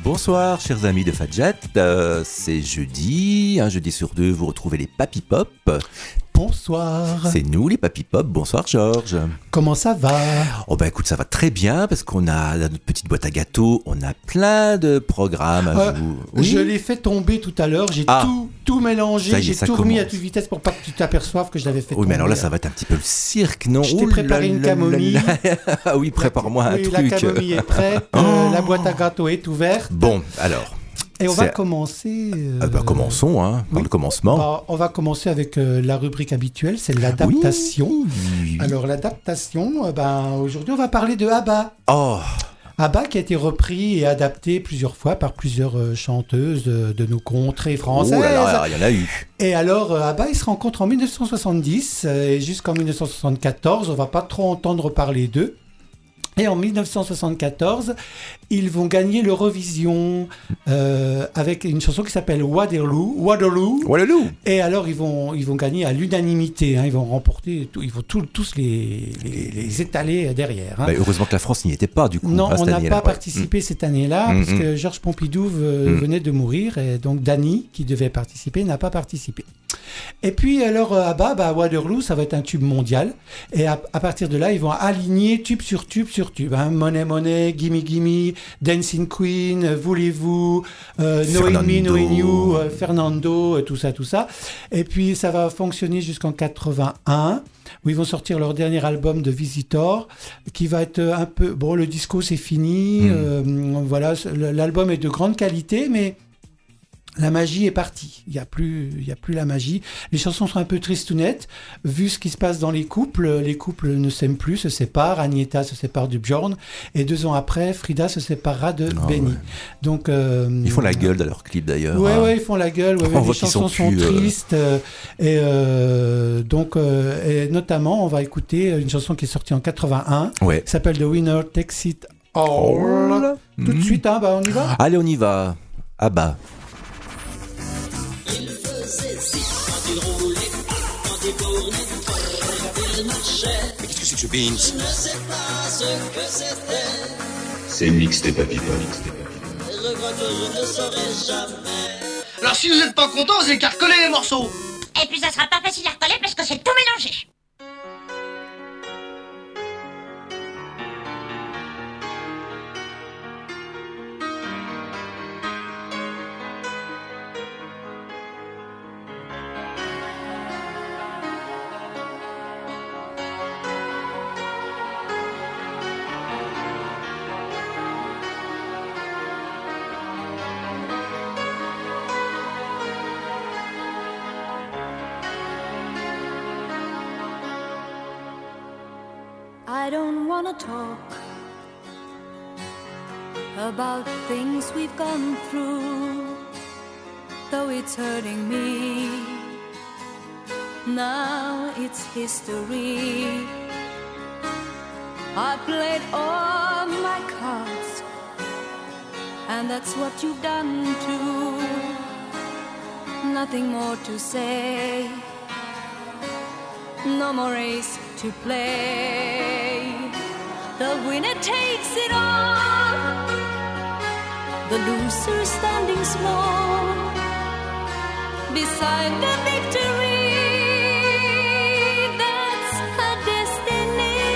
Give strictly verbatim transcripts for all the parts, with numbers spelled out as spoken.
Bonsoir chers amis de Fadjet, euh, c'est jeudi, un jeudi sur deux vous retrouvez les Papy Pop. Bonsoir. C'est nous les Papy Pop, bonsoir Georges. Comment ça va? Oh ben écoute, ça va très bien parce qu'on a dans notre petite boîte à gâteaux, on a plein de programmes à euh, vous. Oui. Je l'ai fait tomber tout à l'heure, j'ai ah. tout, tout mélangé, est, j'ai ça tout remis commence. à toute vitesse pour pas que tu t'aperçoives que je l'avais fait Oui tomber. mais alors là ça va être un petit peu le cirque, non? Je t'ai Ouh préparé là une là camomille. là là. Ah oui, prépare-moi un oui, truc. La camomille est prête, Oh. euh, la boîte à gâteaux est ouverte. Bon, alors... Et on c'est... va commencer... Euh... Ah bah, commençons, hein, par oui. le commencement. Bah, on va commencer avec euh, la rubrique habituelle, c'est l'adaptation. Oui, oui. Alors l'adaptation, euh, ben, aujourd'hui on va parler de ABBA. Oh ABBA qui a été repris et adapté plusieurs fois par plusieurs euh, chanteuses de, de nos contrées françaises. Oh là là, il y en a eu. Et alors euh, ABBA, ils se rencontrent en dix-neuf cent soixante-dix euh, et jusqu'en dix-neuf cent soixante-quatorze, on va pas trop entendre parler d'eux. Et en dix-neuf cent soixante-quatorze, ils vont gagner l'Eurovision euh, avec une chanson qui s'appelle Waterloo. Waterloo. Waterloo. Et alors, ils vont, ils vont gagner à l'unanimité. Hein, ils vont remporter, tout, ils vont tout, tous les, les, les étaler derrière. Hein. Bah, heureusement que la France n'y était pas, du coup. Non, hein, on n'a pas ouais. participé mmh. cette année-là, mmh. puisque Georges Pompidou euh, mmh. venait de mourir. Et donc, Dany, qui devait participer, n'a pas participé. Et puis, alors, ABBA, bah, Waterloo, ça va être un tube mondial. Et à, à partir de là, ils vont aligner tube sur tube sur tube. Hein. Money, Money, Gimme, Gimme, Dancing Queen, Voulez-vous, euh, Knowing Me, Knowing You, euh, Fernando, euh, tout ça, tout ça. Et puis, ça va fonctionner jusqu'en quatre-vingt-un, où ils vont sortir leur dernier album de Visitor, qui va être un peu... Bon, le disco, c'est fini. Mmh. Euh, voilà, l'album est de grande qualité, mais... La magie est partie. Il n'y a plus, il y a plus la magie. Les chansons sont un peu tristounettes. Vu ce qui se passe dans les couples, les couples ne s'aiment plus, se séparent. Agnetha se sépare de Björn. Et deux ans après, Frida se séparera de oh, Benny. Ouais. Donc, euh, ils font la gueule dans leur clip d'ailleurs. Ouais, hein. ouais, ils font la gueule. Ouais, ouais, les chansons sont, sont plus, tristes. Euh... Et euh, donc, euh, et notamment, on va écouter une chanson qui est sortie en quatre-vingt-un. Ouais. Qui s'appelle The Winner Takes It All. Oh. Tout de suite, hein, bah, on y va. Allez, on y va. Ah bah. Mais qu'est-ce que c'est que ce beans? Je ne sais pas ce que c'était. C'est mix des Papy Pop. Je crois que je ne saurais jamais. Alors si vous n'êtes pas content, vous n'avez qu'à recoller les morceaux. Et puis ça sera pas facile à recoller parce que c'est tout mélangé. I don't wanna talk about things we've gone through, though it's hurting me. Now it's history. I played all my cards, and that's what you've done too. Nothing more to say, no more race to play. The winner takes it all, the loser standing small beside the victory. That's her destiny.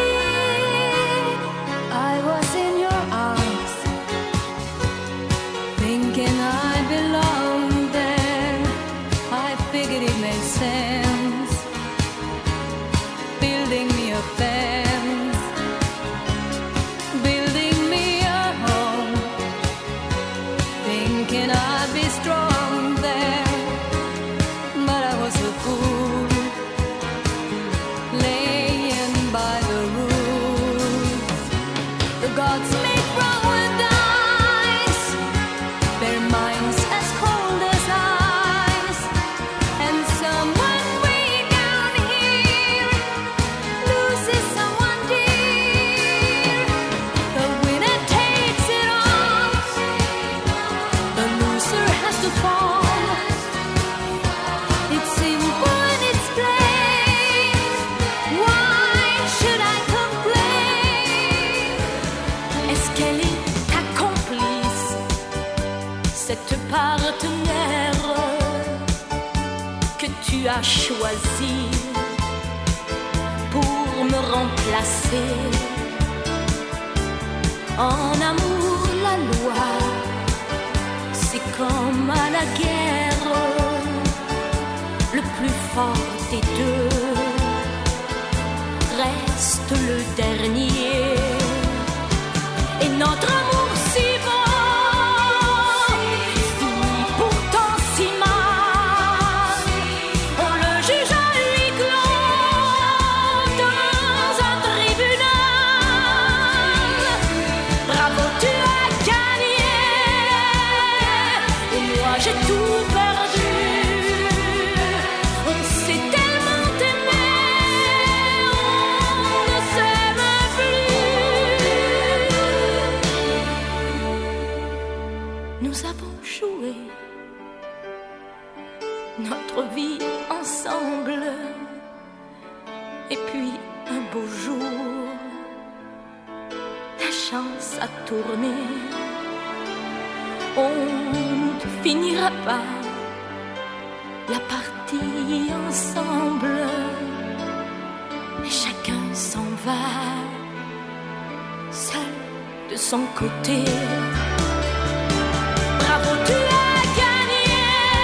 I was in your arms, thinking I belonged there. I figured it made sense, building me a fence, building me a home, thinking I'd be strong there, but I was a fool, laying by the rules. The gods make wrong with dice, their minds as cold as ice, and someone way down here loses someone dear. The winner takes it all, the loser has to fall. It's simple and it's plain. Why should I complain? As cette partenaire que tu as choisi pour me remplacer. En amour, la loi, c'est comme à la guerre, le plus fort des deux reste le dernier. Et notre amour si beau finit pourtant si mal. On le juge à huis clos dans un tribunal. Bravo, tu as gagné et moi j'ai tout perdu. On s'est tellement aimé, on ne s'aime plus. Nous avons joué notre vie ensemble. Et puis un beau jour, la chance a tourné. On ne finira pas la partie ensemble. Et chacun s'en va, seul de son côté. Bravo, tu as gagné.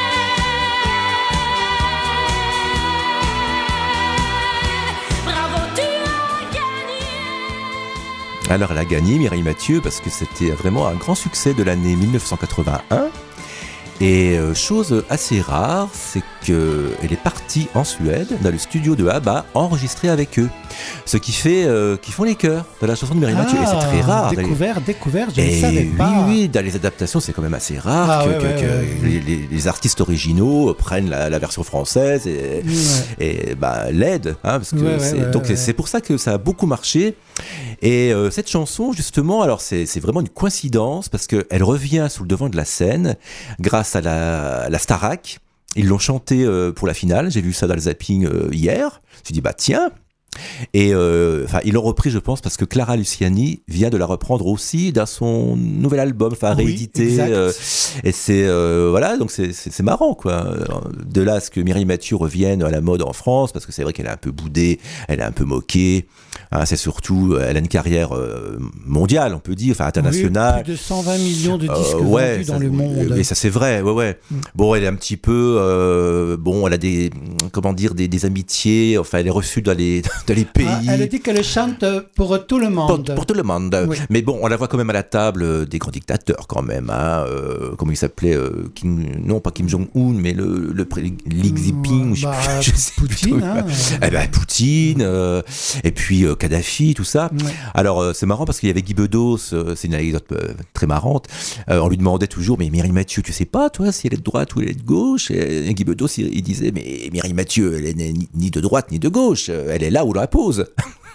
Bravo, tu as gagné. Alors elle a gagné, Mireille Mathieu, parce que c'était vraiment un grand succès de l'année dix-neuf cent quatre-vingt-un. Et euh, chose assez rare, c'est qu'elle est partie en Suède, dans le studio de ABBA, enregistrer avec eux. Ce qui fait euh, qu'ils font les chœurs de la chanson de Mireille Ah, Mathieu. Et c'est très rare. Découvert, découvert, je ne Et savais oui, pas. oui, dans les adaptations, c'est quand même assez rare Ah, que, ouais, que- ouais, que ouais. Les, les- les artistes originaux prennent la, la version française et, Ouais. et bah, l'aident. Hein, parce que Ouais, ouais, c'est, ouais, donc ouais. c'est, c'est pour ça que ça a beaucoup marché. Et euh, cette chanson, justement, alors c'est, c'est vraiment une coïncidence parce qu'elle revient sous le devant de la scène grâce à la, la Starac. Ils l'ont chantée euh, pour la finale. J'ai vu ça dans le zapping euh, hier. Je me suis dit, bah tiens. Et euh, enfin, ils l'ont repris, je pense, parce que Clara Luciani vient de la reprendre aussi dans son nouvel album, enfin Oui, réédité. exact. euh, et c'est euh, voilà, donc c'est, c'est, c'est marrant, quoi. De là à ce que Mireille Mathieu revienne à la mode en France, parce que c'est vrai qu'elle est un peu boudée, elle est un peu moquée. Hein, c'est surtout, elle a une carrière euh, mondiale, on peut dire, enfin internationale. Oui, plus de cent vingt millions de disques Euh, ouais, vendus ça- dans le monde. Mais ça c'est vrai, ouais, ouais. Mm. Bon, elle est un petit peu, euh, bon, elle a des, comment dire, des, des amitiés. Enfin, elle est reçue dans les, dans les pays. Ah, elle dit qu'elle chante pour tout le Pour, monde. pour tout le monde. Oui. Mais bon, on la voit quand même à la table euh, des grands dictateurs, quand même. Hein, euh, comment il s'appelait euh, Kim, non, pas Kim Jong-un, mais le, le pré- Xi Jinping. je sais Bah, plus, je sais plus Poutine, trop. hein. Eh ben, Poutine, euh, et puis euh, Kadhafi, tout ça. Ouais. Alors, euh, c'est marrant parce qu'il y avait Guy Bedos, euh, c'est une anecdote euh, très marrante. Euh, on lui demandait toujours, mais Mireille Mathieu, tu sais pas, toi, si elle est de droite ou elle est de gauche? Et, et Guy Bedos, il, il disait, mais Mireille Mathieu, elle est ni, ni de droite ni de gauche, elle est là où on la pose.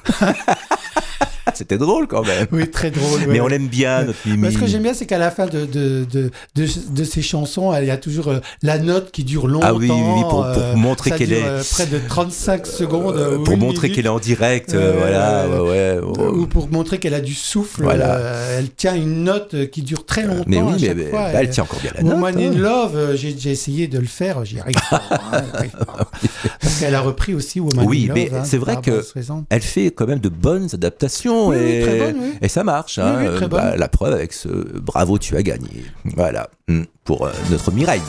C'était drôle quand même. Oui, très drôle. Mais ouais. on l'aime bien, Ouais. notre Mimi. Mais ce que j'aime bien, c'est qu'à la fin de, de, de, de, de ces chansons, il y a toujours euh, la note qui dure longtemps. Ah oui, oui, oui, pour- pour euh, montrer ça qu'elle dure, est- euh, près de trente-cinq secondes. Euh, ou pour une montrer minute. qu'elle est en direct, euh, Ouais, voilà, ouais, ouais, ouais. Ou pour montrer qu'elle a du souffle. Voilà. euh, elle tient une note qui dure très longtemps. Mais oui, à mais, chaque mais- fois. bah, elle tient encore bien la Woman note. in hein. Love, euh, j'ai, j'ai essayé de le faire, j'y arrive pas. hein, j'y arrive pas. Parce qu'elle a repris aussi Woman Oui, in Love. mais hein, c'est vrai par Barbra que Streisand. Elle fait quand même de bonnes adaptations Oui, oui, et, très bonnes, oui. et ça marche. Hein. Oui, oui, très Euh, bah, bonnes. la preuve avec ce bravo, tu as gagné. Voilà, Mm. pour euh, notre Mireille.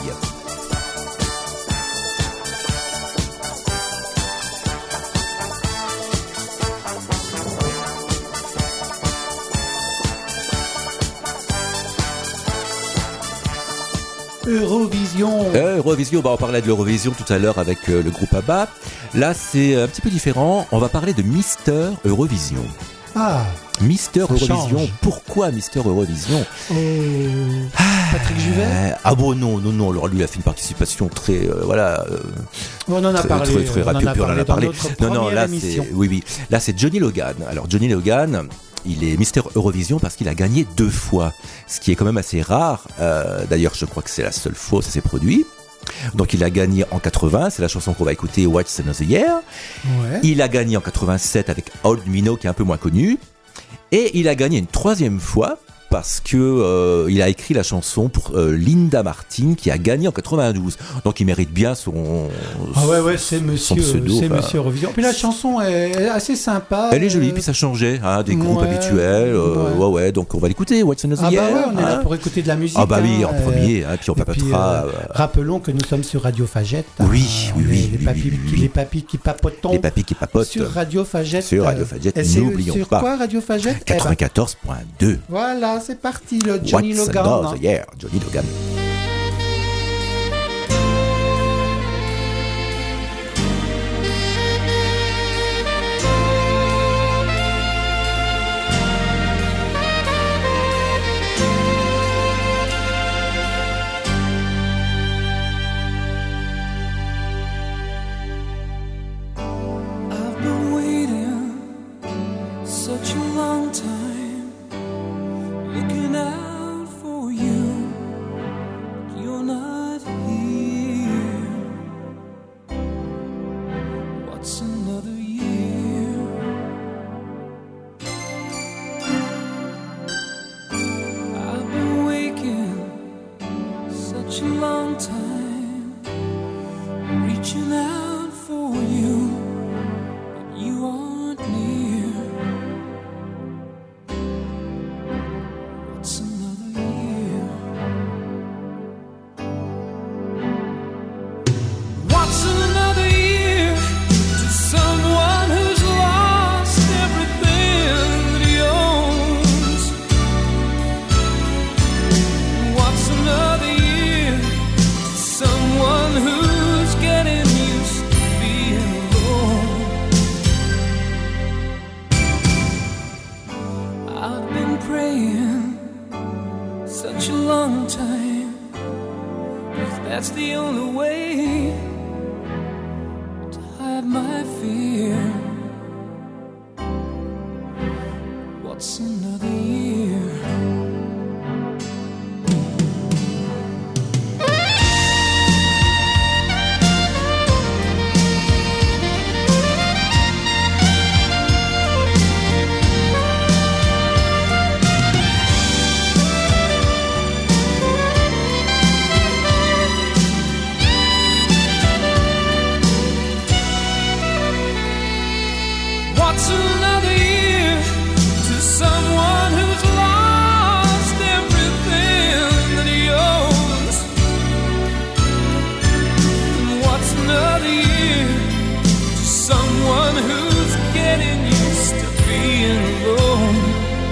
Eurovision. Euh, Eurovision, bah, on parlait de l'Eurovision tout à l'heure avec euh, le groupe ABBA. Là, c'est un petit peu différent. On va parler de Mister Eurovision. Ah, Mister Ça Eurovision. change. Pourquoi Mister Eurovision? oh, Patrick Juvet. Euh, Ah bon, non, non, non. Alors lui, il a fait une participation très, euh, voilà, euh, On en a très, parlé. très, très on en rapide. a puis on en parlé a dans parlé. notre Non, non, première là, émission. c'est, oui, oui. Là, c'est Johnny Logan. Alors Johnny Logan, il est Mister Eurovision parce qu'il a gagné deux fois, ce qui est quand même assez rare. Euh, d'ailleurs, je crois que c'est la seule fois où ça s'est produit. Donc il a gagné en quatre-vingts, c'est la chanson qu'on va écouter, What's Another Year. Ouais. Il a gagné en quatre-vingt-sept avec Old Minnow, qui est un peu moins connu. Et il a gagné une troisième fois parce que euh, il a écrit la chanson pour euh, Linda Martin qui a gagné en quatre-vingt-douze. Donc il mérite bien son Ah ouais ouais, c'est monsieur pseudo, c'est enfin. monsieur Eurovision. Puis la chanson est assez sympa. Elle est jolie, euh, puis ça changeait hein, des groupes ouais, habituels. Euh, ouais. ouais ouais, donc on va l'écouter. What's Another Ah bah Year, ouais, on est là hein. pour écouter de la musique. Ah bah oui, hein, en euh, premier, hein, puis on et puis, papotera. euh, euh, rappelons que nous sommes sur Radio Fagette. Oui, hein, oui, on est oui, les oui, papis, oui, oui, qui, oui. les papis qui papotons. Les papis qui papotent. Sur Radio Fagette. Sur Radio Fagette, Et c'est n'oublions sur pas. quoi Radio Fagette Eh ben, quatre-vingt-quatorze point deux. voilà, c'est parti, le Johnny What's Logan. Another hein. Year, Johnny Logan. I've been waiting such a long time, looking out for you. You're not here. What's another year? I've been waking such a long time, reaching out for you. You aren't near. What's another year? What's another year to someone who's lost everything that he owns? What's another year to someone who's getting used to being alone? I've been praying such a long time, 'cause that's the only way to hide my fear. What's another year? What's another year to someone who's lost everything that he owns? And what's another year to someone who's getting used to being alone?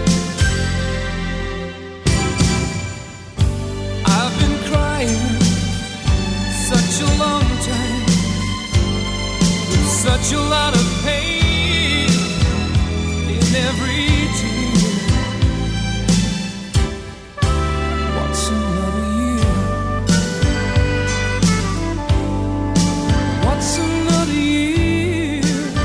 I've been crying such a long time, with such a lot of pain in every tear. What's another year? What's another year?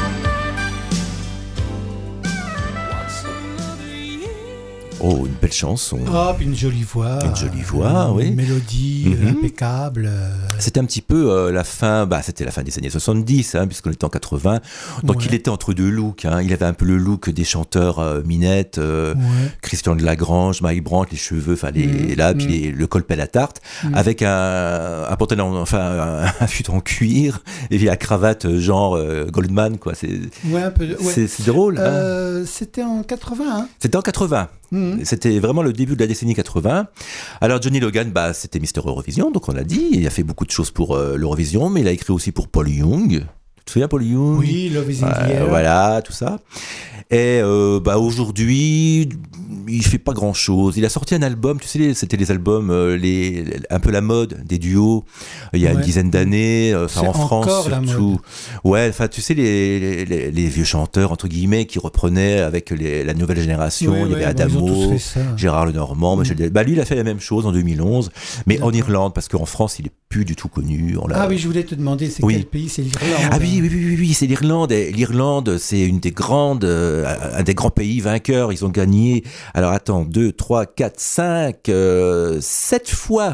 What's another year? Oh, une belle chanson. Hop, une jolie voix. Une jolie voix, euh, oui. Une mélodie Mhm. euh, impeccable. euh, C'était un petit peu euh, la fin, bah, c'était la fin des années soixante-dix, hein, puisqu'on était en quatre-vingts. Donc Ouais. il était entre deux looks. Hein. Il avait un peu le look des chanteurs euh, Minette, euh, Ouais. Christian de Lagrange, Mike Brandt, les cheveux, enfin les Mhm. là, puis Mhm. les- le col pelle à tarte, Mhm. avec un, un pantalon, enfin un, un fut en cuir et puis la cravate euh, genre euh, Goldman, quoi. C'est Ouais, un peu. de- ouais. c'est c'est drôle. Hein. Euh, C'était en quatre-vingts. Hein. C'était en quatre-vingts. Mhm. C'était vraiment le début de la décennie quatre-vingts. Alors Johnny Logan, bah, c'était Mister Eurovision, donc on l'a dit. Il a fait beaucoup de choses pour euh, l'Eurovision, mais il a écrit aussi pour Paul Young. Tu te souviens Paul Young? Oui, Love is in the Euh, air. voilà, tout ça. Et euh, bah, aujourd'hui, il fait pas grand chose. Il a sorti un album, tu sais, c'était les albums, euh, les, un peu la mode des duos, il y a Ouais. une dizaine d'années, euh, enfin C'est en France encore la surtout. Ouais, enfin tu sais, les, les, les vieux chanteurs, entre guillemets, qui reprenaient avec les, la nouvelle génération. Oui, il y ouais, avait bon, ils ont tous Adamo, fait ça. Gérard Lenormand, Michel Del- bah, lui, il a fait la même chose en deux mille onze, mais en D'accord. Irlande, parce qu'en France, il est plus du tout connu. On l'a- Ah oui, je voulais te demander, c'est Oui. quel pays? C'est l'Irlande. Ah oui, oui, oui, oui, oui, c'est l'Irlande. Et l'Irlande, c'est une des grandes, euh, un des grands pays vainqueurs. Ils ont gagné, alors attends, deux, trois, quatre, cinq, euh, sept fois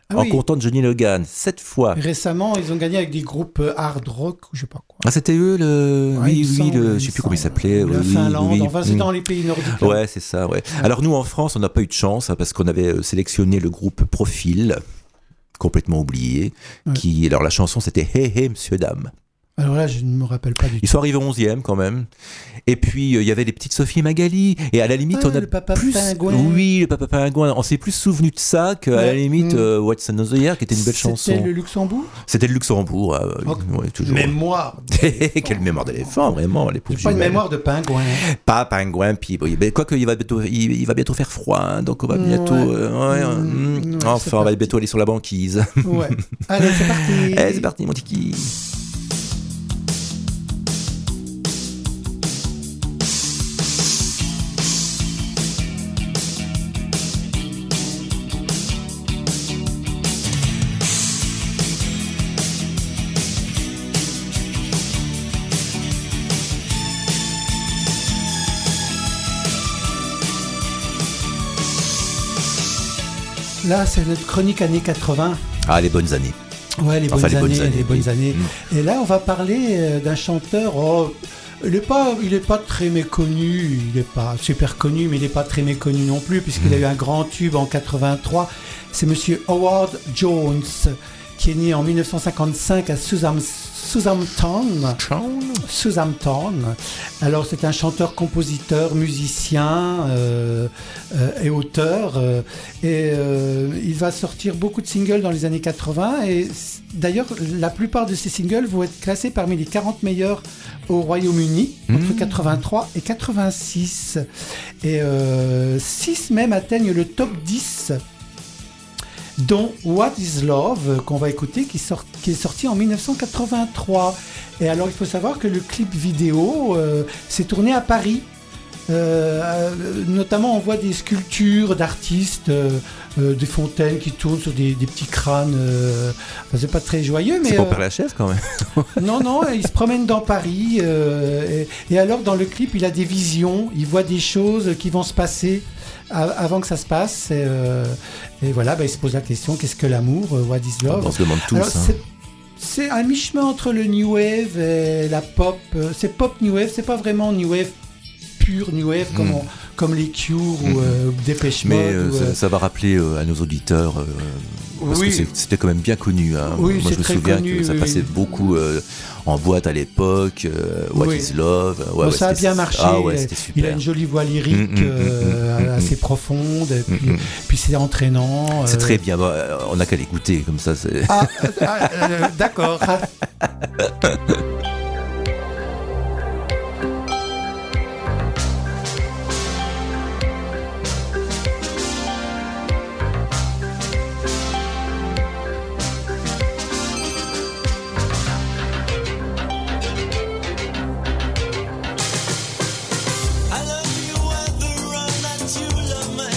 Ah en oui. comptant Johnny Logan, sept fois. Récemment, ils ont gagné avec des groupes euh, hard rock ou je sais pas quoi. Ah, c'était eux, le. Ouais, il oui, me oui, semble, le. il Je me sais plus comment il semble. s'appelait. La oui, Finlande, oui, enfin c'est mm. dans les pays nordiques. là. Ouais, c'est ça, ouais. Alors nous, en France, on n'a pas eu de chance, hein, parce qu'on avait euh, sélectionné le groupe Profil, complètement oublié, Ouais. qui... Alors la chanson, c'était Hey Hey, Monsieur Dame. Alors là, je ne me rappelle pas du Ils tout. sont arrivés onzième quand même. Et puis, euh, il y avait les petites Sophie et Magali. Et à la limite, Ah, on a le Papa plus... Pingouin. Oui, le Papa Pingouin. On s'est plus souvenu de ça qu'à la Ouais. limite Mm. euh, What's Another Year, qui était une belle chanson. C'était le Luxembourg. C'était le Luxembourg. ah, oui, Oh, ouais, toujours. Mémoire. Quelle mémoire d'éléphant, vraiment, les pauvres Pas une jumelles. mémoire de pingouin. Pas pingouin, puis bon, ben, quoique il va bientôt, il, il va bientôt faire froid, hein, donc on va bientôt, Ouais. euh, ouais, Mmh, mm, ouais, c'est enfin on va parti. bientôt aller sur la banquise. Ouais. Allez, c'est parti. Allez, c'est parti, mon tiki. Là, c'est notre chronique années quatre-vingts. Ah, les bonnes années. Ouais, les bonnes Enfin, les bonnes années, années, les bonnes oui. années. Mm. Et là, on va parler euh, d'un chanteur. Oh, il n'est pas, il est pas très méconnu. Il n'est pas super connu, mais il n'est pas très méconnu non plus, puisqu'il Mm. a eu un grand tube en quatre-vingt-trois. C'est Monsieur Howard Jones, qui est né en mille neuf cent cinquante-cinq à Southampton. Southampton. Alors c'est un chanteur, compositeur, musicien euh, euh, et auteur. euh, et euh, il va sortir beaucoup de singles dans les années quatre-vingts. Et c- d'ailleurs, la plupart de ces singles vont être classés parmi les quarante meilleurs au Royaume-Uni entre Mmh. quatre-vingt-trois et quatre-vingt-six. Et euh, six même atteignent le top dix, dont What is Love, qu'on va écouter, qui, sort, qui est sorti en mille neuf cent quatre-vingt-trois. Et alors, il faut savoir que le clip vidéo euh, s'est tourné à Paris. Euh, euh, notamment, on voit des sculptures d'artistes, euh, euh, des fontaines qui tournent sur des, des petits crânes. Euh, enfin, c'est pas très joyeux, mais... C'est pour euh, Père Lachaise quand même. non, non, il se promène dans Paris. euh, et, et alors, dans le clip, il a des visions. Il voit des choses qui vont se passer a- avant que ça se passe. Et, euh, et voilà, bah, il se pose la question, qu'est-ce que l'amour? euh, What is love? On se demande tous. Alors, hein. c'est, c'est un mi-chemin entre le new wave et la pop. Euh, C'est pop new wave, c'est pas vraiment new wave pure new wave comme, Mm. on- comme les Cure ou Mm. euh, Dépêche Mode. Mais euh, ou, euh, ça, ça va rappeler euh, à nos auditeurs, euh, parce Oui. que c'est- c'était quand même bien connu. Hein. Oui, Moi, c'est je me très souviens connu, que ça oui, passait oui. beaucoup euh, en boîte à l'époque. euh, What Oui. is Love. Ouais, bon, ouais, ça a c'était- bien marché. Ah ouais, c'était Il a super. une jolie voix lyrique Mm, mm, euh, mm, mm, mm, assez profonde. Et puis, Mm, mm. puis c'est entraînant. C'est euh, très bien. Bah, euh, on n'a qu'à l'écouter comme ça. c'est- Ah, euh, ah, euh, d'accord. I love you whether or not you love me.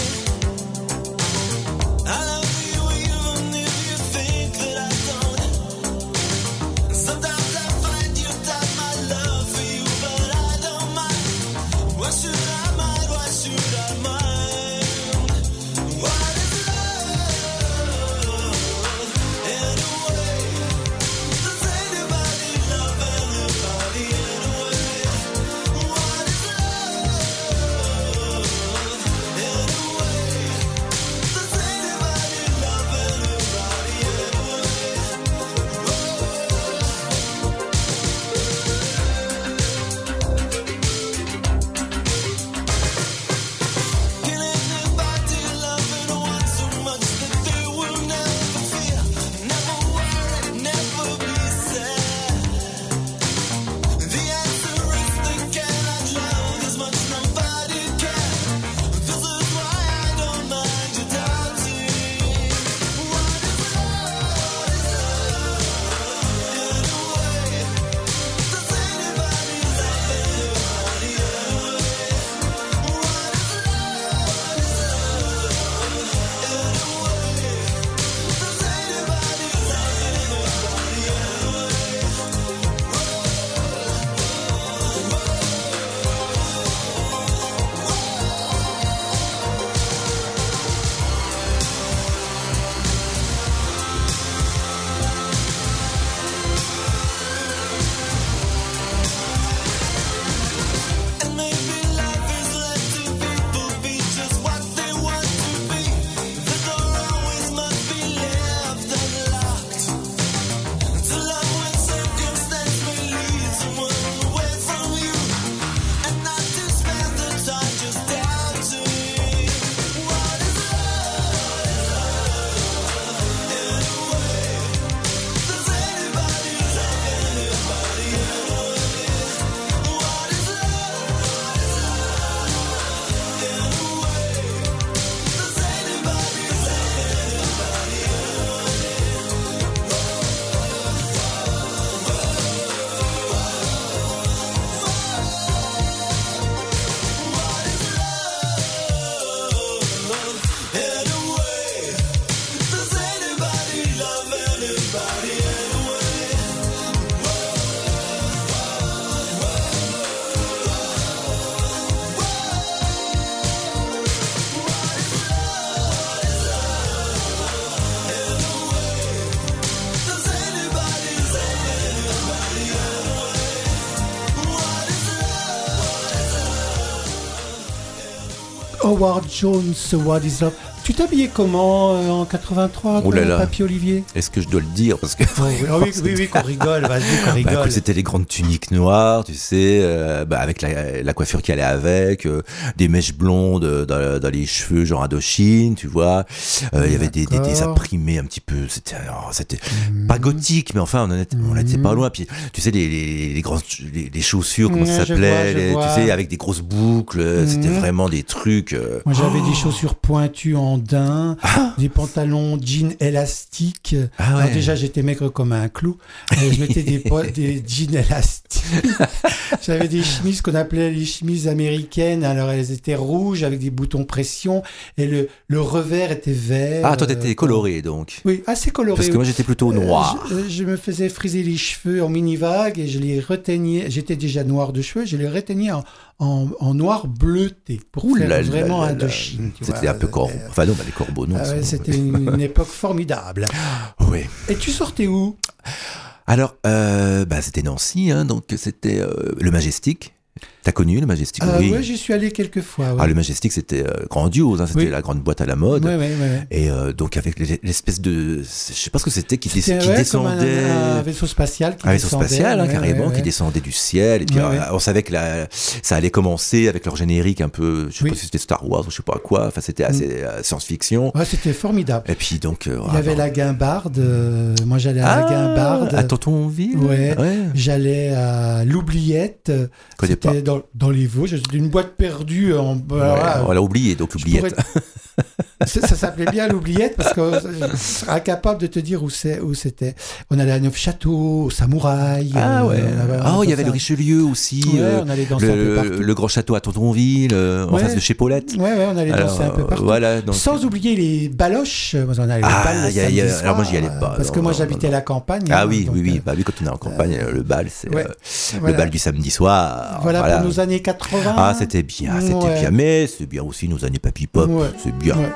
I love you even if you think that I don't. Sometimes I find Howard Jones, What is Love. Tu t'habillais comment euh, en quatre-vingt-trois, Oh là là. Papy Olivier? Est-ce que je dois le dire parce que Oh, oui, ah oui, oui, oui, qu'on rigole, vas-y, qu'on rigole. Bah, écoute, c'était les grandes tuniques noires, tu sais, euh, bah, avec la, la coiffure qui allait avec, euh, des mèches blondes euh, dans, dans les cheveux, genre Indochine, tu vois. Euh, Il y avait des, des, des D'accord. imprimés un petit peu, c'était, oh, c'était Mm. pas gothique, mais enfin, on en était, on était pas loin. Puis, tu sais, les, les, les grandes, les, les chaussures, comment Ouais, ça je vois, s'appelait, je les- tu vois. sais, avec des grosses boucles, euh, c'était Mm. vraiment des trucs. euh, Moi, j'avais des chaussures pointues en daim, des pantalons jeans élastiques. Ah ouais. Alors déjà, j'étais maigre comme un clou. Et je mettais des, po- des jeans élastiques. J'avais des chemises qu'on appelait les chemises américaines. Alors, elles étaient rouges avec des boutons pression. Et le, le revers était vert. Ah, toi, t'étais Euh, coloré, donc. Oui, assez coloré. Parce que moi, j'étais plutôt noir. Euh, Je, je me faisais friser les cheveux en mini-vague et je les reteignais. J'étais déjà noir de cheveux, je les reteignais en, en, en noir bleuté pour Ouh faire là là vraiment là là. Indochine. tu C'était vois. un peu corbeau. Enfin, non, bah, les corbeaux, non. Ah ouais, c'est- c'était une, une époque formidable. Oui. Et tu sortais où? Alors, euh, bah, c'était Nancy, hein, donc c'était euh, le Majestic. T'as connu le Majestic? Ah Oui. ouais, j'y suis allé quelques fois. Ouais. Ah, le Majestic, c'était euh, grandiose, hein, c'était Oui. la grande boîte à la mode. Ouais, ouais, ouais. Et euh, donc, avec l'espèce de. Je sais pas ce que c'était, qui, dé- C'était, qui ouais, comme un- descendait. un, vaisseau spatial qui Un vaisseau descendait, spatial, hein, ouais, carrément, ouais, qui ouais. descendait du ciel. Et puis, Ouais, euh, ouais. on savait que la, ça allait commencer avec leur générique un peu. Je sais Oui. pas si c'était Star Wars ou je sais pas quoi. Enfin, c'était assez euh, science-fiction. Ouais, c'était formidable. Et puis, donc. euh, Il y avait vraiment- la guimbarde. euh, moi, j'allais à Ah, la guimbarde. à Tontonville. Ouais. ouais. J'allais à l'Oubliette. euh, Connais pas. C'était dans, dans les Vosges. C'était une boîte perdue. En, Ouais, voilà. on l'a oublié, donc Je l'oubliette. pourrais- ça, ça s'appelait bien l'Oubliette parce que je serais incapable de te dire où, c'est, où c'était. On allait à Neufchâteau, au Samouraï. Ah euh, ouais. on avait- Ah, on il y avait ça. le Richelieu aussi. Ouais, euh, on allait danser un peu le, partout. le grand château à Tontonville, euh, en Ouais. face de chez Paulette. Ouais, ouais, on allait Alors, danser un peu euh, partout. Voilà, donc, Sans oublier les baloches. Moi, on allait Ah, au bal le y a- y a- samedi alors moi, soir, j'y allais euh, pas, Parce non, que moi, non, j'habitais non. la campagne. Ah hein, oui, donc, oui, oui. euh, Bah oui, quand on est en campagne, euh, le bal, c'est ouais. euh, Voilà. le bal du samedi soir. Voilà, pour nos années quatre-vingts. Ah, c'était bien, c'était Ouais. bien. Mais c'est bien aussi nos années papy pop. Ouais. C'est bien. Ouais.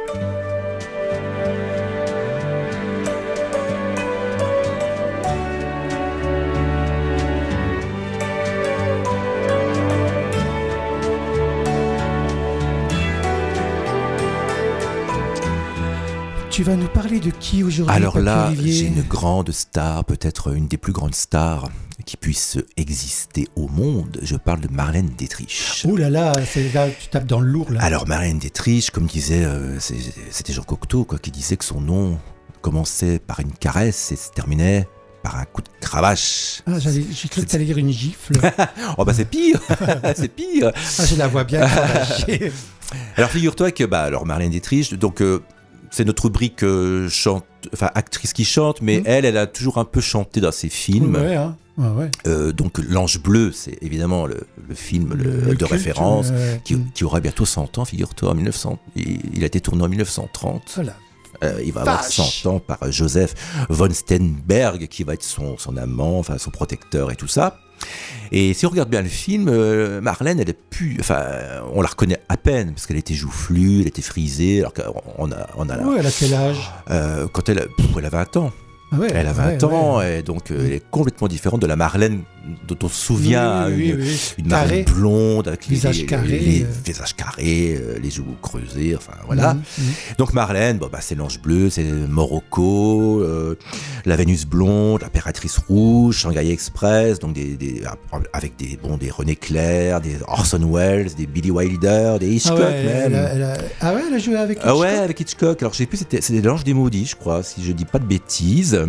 Tu vas nous parler de qui aujourd'hui, Alors Papy là, Olivier? j'ai une grande star, peut-être une des plus grandes stars qui puisse exister au monde. Je parle de Marlène Dietrich. Oh là là, c'est là, tu tapes dans le lourd là. Alors Marlène Dietrich, comme disait, euh, c'est- c'était Jean Cocteau, quoi, qui disait que son nom commençait par une caresse et se terminait par un coup de cravache. Ah, j'allais, j'ai cru que tu allais dire une gifle. Oh bah c'est pire, c'est pire. Ah, je la vois bien cravacher. Alors figure-toi que bah alors Marlène Dietrich, donc euh, c'est notre rubrique euh, chante, enfin actrice qui chante, mais Mm. elle, elle a toujours un peu chanté dans ses films. Ouais, hein. Ouais, ouais. Euh, donc L'Ange Bleu, c'est évidemment le, le film le- Le- le de culte, référence euh, qui, mm. qui aura bientôt cent ans, figure-toi, en mille neuf cents. Il, il a été tourné en mille neuf cent trente. Voilà. Euh, il va avoir Vache. cent ans par Joseph von Sternberg, qui va être son, son amant, enfin son protecteur et tout ça. Et si on regarde bien le film, euh, Marlène, elle est plus, enfin, on la reconnaît à peine parce qu'elle était joufflue, elle était frisée, alors qu'on a, on a la- Ouais, elle a quel âge? euh, quand elle, a- pff, elle a vingt ans. Ah ouais, Elle a vingt ouais, ans ouais. et donc euh, elle est complètement différente de la Marlène dont on se souvient, Oui, oui, une, oui, oui. une Carré. Marlène blonde avec les, Visage les- carré, les euh. visages carrés, euh, les joues creusées, enfin voilà. Mhm, mhm. Donc Marlène, bon, bah, c'est l'Ange Bleu, c'est Morocco, euh, la Vénus blonde, l'impératrice rouge, Shanghai Express, donc des, des- avec des, bon, des René Clair, des Orson Welles, des Billy Wilder, des Ah Hitchcock ouais, même. elle a, elle a- ah ouais, elle a joué avec Ah ouais, Hitchcock. avec Hitchcock. Alors je sais plus, c'était c'était l'Ange des Maudits, je crois, si je dis pas de bêtises.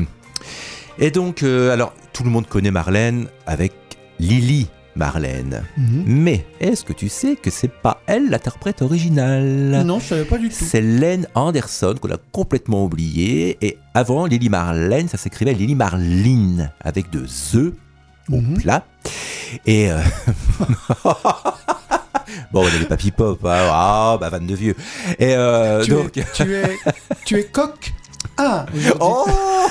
Et donc, euh, alors tout le monde connaît Marlène avec Lily Marlène. Mhm. Mais est-ce que tu sais que c'est pas elle l'interprète originale? Non, je savais pas du tout. C'est Len Anderson qu'on a complètement oublié. Et avant, Lily Marlène, ça s'écrivait Lily Marlene avec deux E au Mhm. plat. Et euh, bon, on a les papy pop, hein. Ah, bah vanne de vieux. Et euh, Tu, donc, es, tu, es, tu es coq. Ah, aujourd'hui. oh,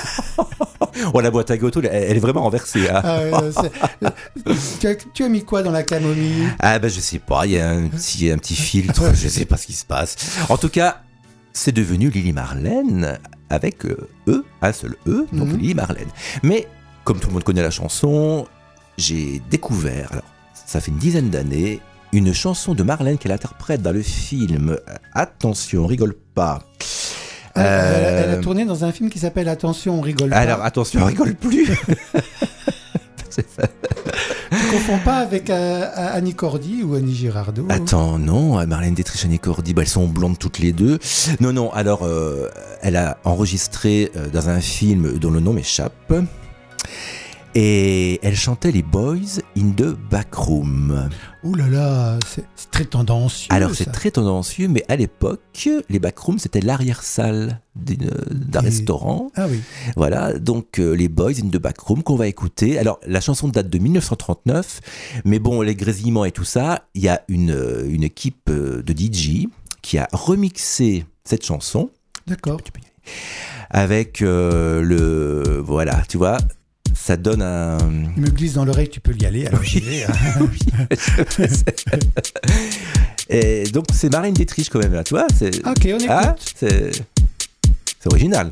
oh, la boîte à gâteaux, elle, elle est vraiment renversée. Hein. Ah, euh, c'est- tu, as, tu as mis quoi dans la camomille? Ah bah je sais pas, il y a un petit, un petit filtre, je sais pas ce qui se passe. En tout cas, c'est devenu Lily Marlène avec euh, E, un seul E, donc Mhm. Lily Marlène. Mais comme tout le monde connaît la chanson, j'ai découvert, alors ça fait une dizaine d'années, une chanson de Marlène qu'elle interprète dans le film. Attention, on rigole pas. Elle, elle, elle a Euh, tourné dans un film qui s'appelle Attention, on rigole pas. Alors attention, on rigole plus. Tu confonds pas avec euh, Annie Cordy ou Annie Girardot? Attends, non, Marlène Dietrich et Annie Cordy, bah, elles sont blondes toutes les deux. Non, non, alors, euh, elle a enregistré euh, dans un film dont le nom m'échappe. Et elle chantait les Boys in the Backroom. Ouh là là, c'est c'est très tendancieux. Alors, c'est ça. très tendancieux, mais à l'époque, les Backrooms, c'était l'arrière-salle d'une- d'un Et- restaurant. Ah oui. Voilà, donc euh, les Boys in the Backroom qu'on va écouter. Alors, la chanson date de dix-neuf cent trente-neuf, mais bon, les grésillements et tout ça, il y a une, euh, une équipe euh, de D J qui a remixé cette chanson D'accord. avec euh, le... Voilà, tu vois, ça donne un... Il me glisse dans l'oreille, tu peux y aller. Alors j'y vais, hein. Et donc, c'est Marlène Dietrich quand même, là, tu vois. C'est... Ok, on écoute. Ah, c'est... c'est original.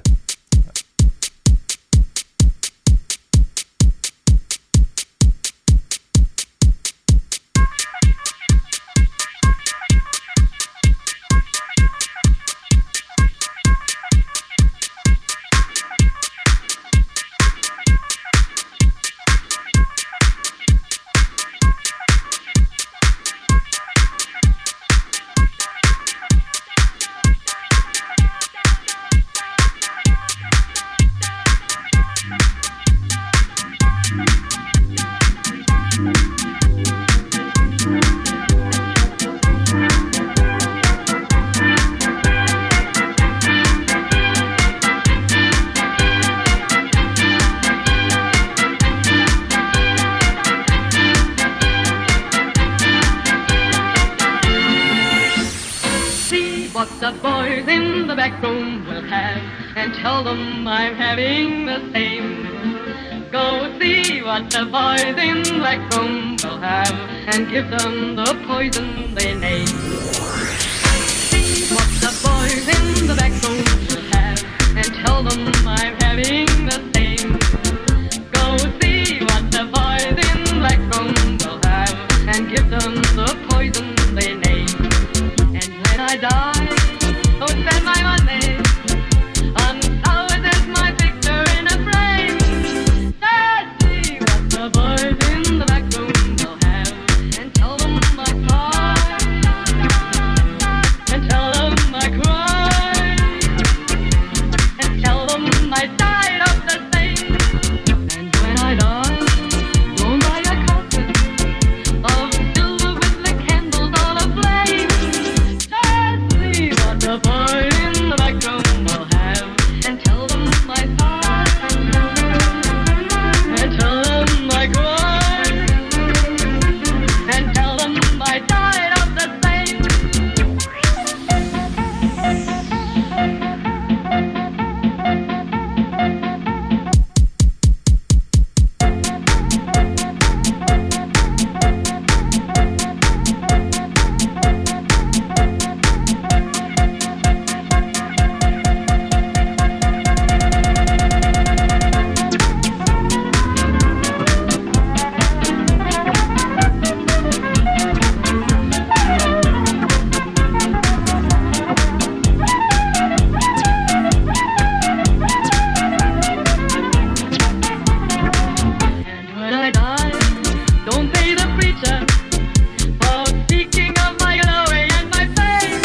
See what the boys in the back room will have, and tell them I'm having the same. Go see what the boys in the back room will have, and give them the poison they name. See what the boys in the back room will have, and tell them I'm having the same. Go see what the boys in the back room will have, and give them the poison they name. And when I die, don't spend my money on thousands, my picture in a frame. Just see what the boys in the back room will have, and tell them I cry, and tell them I cry, and tell them I died of the same. And when I die, don't buy a coffin of silver with the candles all aflame. Just see what the boy in the back room will have, and tell them I sigh, and tell them I cry, and tell them I died of the same. And when I die, don't pay the preacher for speaking of my glory and my fame.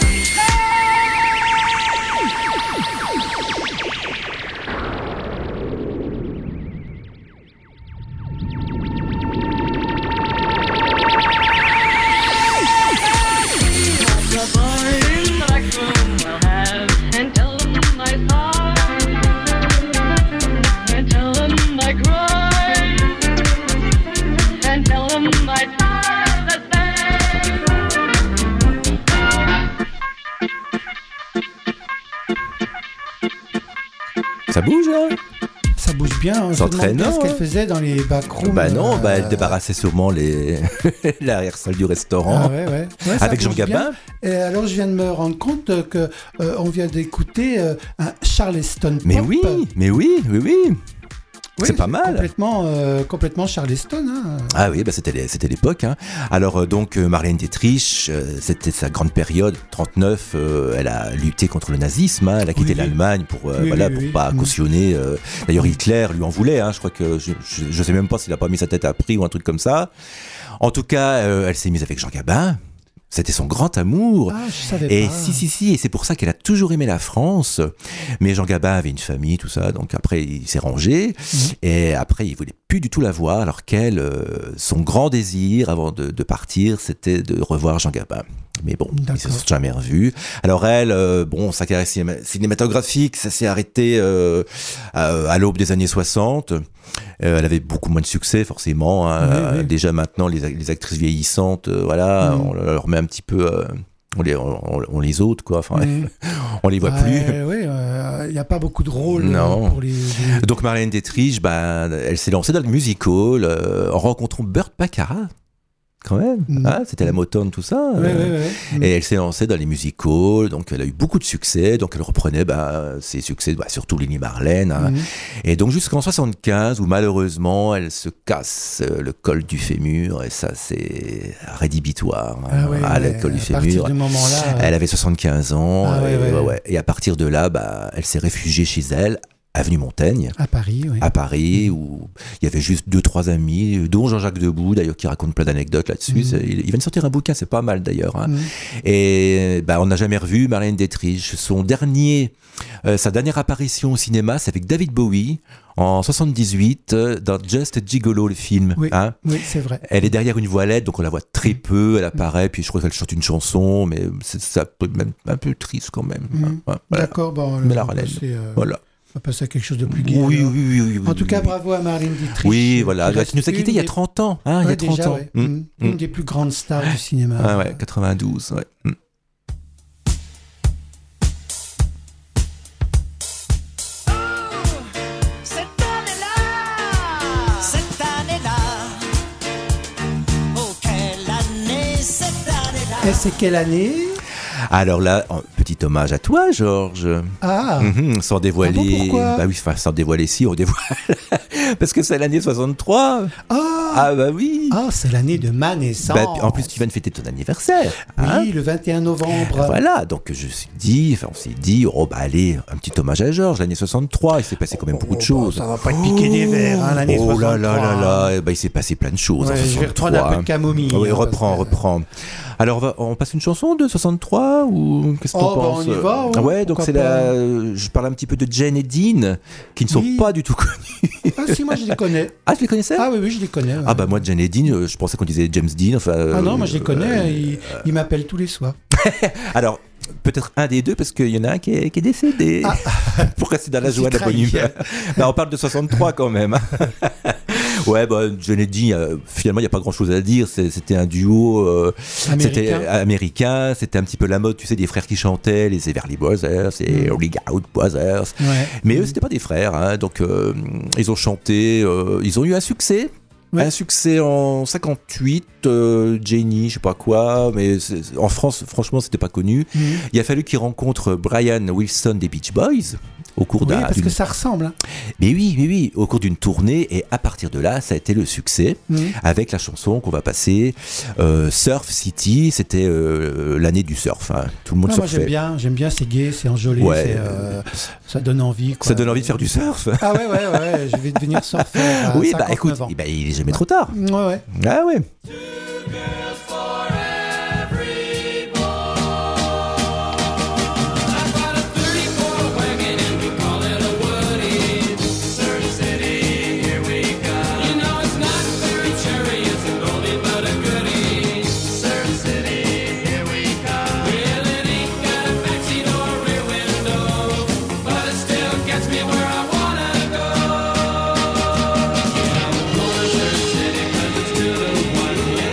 The boy in the back room will have, and tell them I sigh, and tell them I cry, and tell them I die the same. Ça bouge, hein? Ça bouge bien. On se C'est demande entraînant, bien ce qu'elle hein. faisait dans les backrooms. Bah non, euh, bah, elle débarrassait sûrement les... l'arrière-salle du restaurant. Ah ouais, ouais. Ouais, ça Avec Jean bouge Gabin. bien. Et alors, je viens de me rendre compte que euh, on vient d'écouter euh, un Charleston Mais Pop. oui, mais oui, oui, oui. Oui, c'est pas mal. Complètement, euh, complètement Charleston. Hein. Ah oui, bah c'était, les- c'était l'époque. Hein. Alors euh, donc euh, Marlène Dietrich, euh, c'était sa grande période, trente-neuf, euh, elle a lutté contre le nazisme, hein, elle a quitté Oui, oui. l'Allemagne pour, euh, Oui, voilà, oui, pour oui. pas Mm. cautionner. euh, D'ailleurs Hitler lui en voulait, hein, je crois que, je, je, je sais même pas s'il a pas mis sa tête à prix ou un truc comme ça. En tout cas, euh, elle s'est mise avec Jean Gabin. C'était son grand amour. Ah, je savais Et pas. si, si, si, et c'est pour ça qu'elle a toujours aimé la France. Mais Jean Gabin avait une famille, tout ça, donc après il s'est rangé. Mmh. Et après il voulait plus du tout la voir, alors qu'elle, euh, son grand désir avant de, de partir, c'était de revoir Jean Gabin. Mais bon, ils se sont jamais revus. Alors elle, euh, bon, sa carrière cinéma- cinématographique, ça s'est arrêté euh, à, à l'aube des années soixante. Euh, elle avait beaucoup moins de succès, forcément. Hein. Oui, oui. Euh, déjà maintenant, les, les actrices vieillissantes, euh, voilà, Mm. on leur met un petit peu... euh, on les, on, on les ôte, quoi. Enfin, Mm. on les voit Bah, plus. euh, oui, il euh, n'y a pas beaucoup de rôles Non. euh, pour les. les- Donc Marlène Dietrich, ben, elle s'est lancée dans le musical euh, en rencontrant Burt Bacharach, quand même. Mm. Hein, c'était la Motown, tout ça. Ouais, euh, ouais, ouais. Mm. Et elle s'est lancée dans les musicals, donc elle a eu beaucoup de succès, donc elle reprenait bah, ses succès, bah, surtout Lily Marlène. Hein. Mhm. Et donc jusqu'en soixante-quinze, où malheureusement elle se casse euh, le col du fémur, et ça c'est rédhibitoire. Hein. Ah ouais, Ah, le ouais, col du à partir fémur. du moment-là. euh, Elle avait soixante-quinze ans, Ah ouais, et, ouais. ouais, ouais. Et à partir de là, bah, elle s'est réfugiée chez elle, avenue Montaigne. À Paris, oui. À Paris, où il y avait juste deux, trois amis, dont Jean-Jacques Debout, d'ailleurs, qui raconte plein d'anecdotes là-dessus. Mhm. C'est- Il, il vient de sortir un bouquin, c'est pas mal d'ailleurs. Hein. Mhm. Et bah, on n'a jamais revu Marlène Dietrich. Son dernier, euh, sa dernière apparition au cinéma, c'est avec David Bowie, en soixante-dix-huit, euh, dans Just a Gigolo, le film. Oui, Hein. oui, c'est vrai. Elle est derrière une voilette, donc on la voit très peu, elle apparaît, puis je crois qu'elle chante une chanson, mais c'est ça peut même un peu triste quand même. Mhm. Hein. Voilà. D'accord, bon, Mais on la va relève. passer, euh, Voilà. on va passer à quelque chose de plus gai. Oui, oui, alors. oui, oui, oui, En tout oui, cas, oui. bravo à Marlène Dietrich. Oui, euh, voilà. qui Elle reste nous a quittés il y a une des- trente ans. Hein, il y Ouais, a trente déjà, ans. ouais. Mm, Une, une mm. des plus grandes stars du cinéma. Ah ouais, quatre-vingt-douze. Ouais. Mm. Cette année-là, cette année-là. Oh, quelle année, cette année-là. Et c'est quelle année? Alors là, en- petit hommage à toi, Georges. Ah, Mhm, sans dévoiler. Ah bon, pourquoi bah oui, enfin, sans dévoiler, si, on dévoile. Parce que c'est l'année soixante-trois. ah, Ah bah oui. ah, c'est l'année de ma naissance. Bah, en plus, tu viens de fêter ton anniversaire. hein. Oui, le vingt et un novembre. Voilà, donc je me suis dit, enfin, on s'est dit, oh bah allez, un petit hommage à Georges, l'année soixante-trois, il s'est passé quand même beaucoup de Oh, choses. bah, ça va pas te piquer des verres, hein, l'année Oh là soixante-trois. là là là, eh ben, il s'est passé plein de choses Ouais, en je vais soixante-trois. reprendre un peu de camomille. Oui, hein, reprends, parce que- reprends. Alors, on, va- on passe une chanson de soixante-trois ou qu'est-ce que Oh, t'en bah, penses on y va, ouais, Ouais, donc pourquoi c'est pas. la. euh, Je parle un petit peu de Jane et Dean, qui ne sont Oui. pas du tout connus. Ah si, moi je les connais. Ah, tu les connaissais Ah oui, oui, je les connais. ouais. Ah bah moi, Jane et Dean, euh, je pensais qu'on disait James Dean. Enfin. Ah non, moi je les euh, connais. euh, Ils, ils m'appellent tous les soirs. Alors. Peut-être un des deux, parce qu'il y en a un qui est, qui est décédé. Pour rester dans la joie, la bonne trahi. humeur. Bah, on parle de soixante-trois quand même. Ouais, bah, je l'ai dit, euh, finalement, il n'y a pas grand-chose à dire. C'est- C'était un duo euh, c'était Américain. américain. C'était un petit peu la mode, tu sais, des frères qui chantaient, les Everly Brothers et Mm. Rigout Brothers. Ouais. Mais eux, c'était pas des frères. Hein, donc, euh, ils ont chanté, euh, ils ont eu un succès. Ouais. Un succès en cinquante-huit, euh, Jenny, je sais pas quoi, mais c'est- en France, franchement, c'était pas connu. Mhm. Il a fallu qu'il rencontre Brian Wilson des Beach Boys au cours Oui, d'un. parce d'une- que ça ressemble. hein. Mais oui, oui, oui, au cours d'une tournée, et à partir de là, ça a été le succès Mhm. avec la chanson qu'on va passer, euh, Surf City. C'était euh, l'année du surf. Hein. Tout le monde Ah, moi surfait. j'aime bien, j'aime bien, c'est gai, c'est enjolé, Ouais. c'est, euh, ça donne envie. Quoi. Ça donne envie de faire du surf. Ah ouais, ouais, ouais, je vais devenir surfeur à Oui, bah cinquante-neuf écoute, ans. eh ben, il est jamais trop tard. Ouais, ouais. Ah ouais. City, 'cause it's still a one, yeah.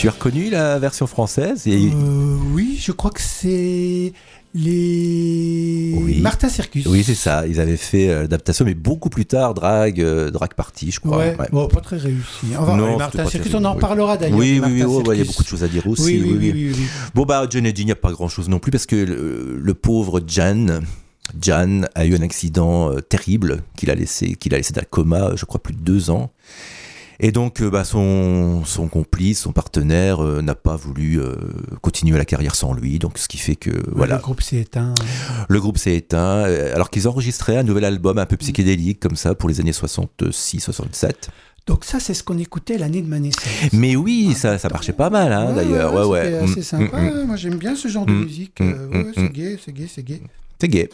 Tu as reconnu la version française et... Euh, oui, je crois que c'est les Oui. Martin Circus. Oui, c'est ça. Ils avaient fait euh, l'adaptation, mais beaucoup plus tard, Drag, euh, Drag Party, je crois. Ouais. Ouais. Bon, pas très réussi. Enfin, Non, les c'était Martin pas Circus, terrible, on en oui. parlera d'ailleurs. Oui, des oui, Martin oui, ouais, ouais, il y a Circus. beaucoup de choses à dire aussi. Oui, oui, oui, oui, oui. oui, oui. Bon, bah, John Eddy, il n'y a pas grand-chose non plus parce que le, le pauvre Jan, Jan a eu un accident euh, terrible qu'il a laissé, qu'il a laissé dans le coma, euh, je crois, plus de deux ans. Et donc, euh, bah, son, son complice, son partenaire, euh, n'a pas voulu euh, continuer la carrière sans lui. Donc, ce qui fait que, Ouais, voilà, Le groupe s'est éteint. le groupe s'est éteint. euh, Alors qu'ils enregistraient un nouvel album un peu psychédélique, comme ça, pour les années soixante-six soixante-sept. Donc ça, c'est ce qu'on écoutait l'année de ma naissance. Mais oui, ça, ça marchait pas mal, hein, d'ailleurs. Ouais, ouais. C'était assez Mm, sympa. mm, mm. Moi, j'aime bien ce genre de Mm, musique. mm, Euh, ouais, mm, ouais, c'est mm. gay, c'est gay, c'est gay. C'est gay.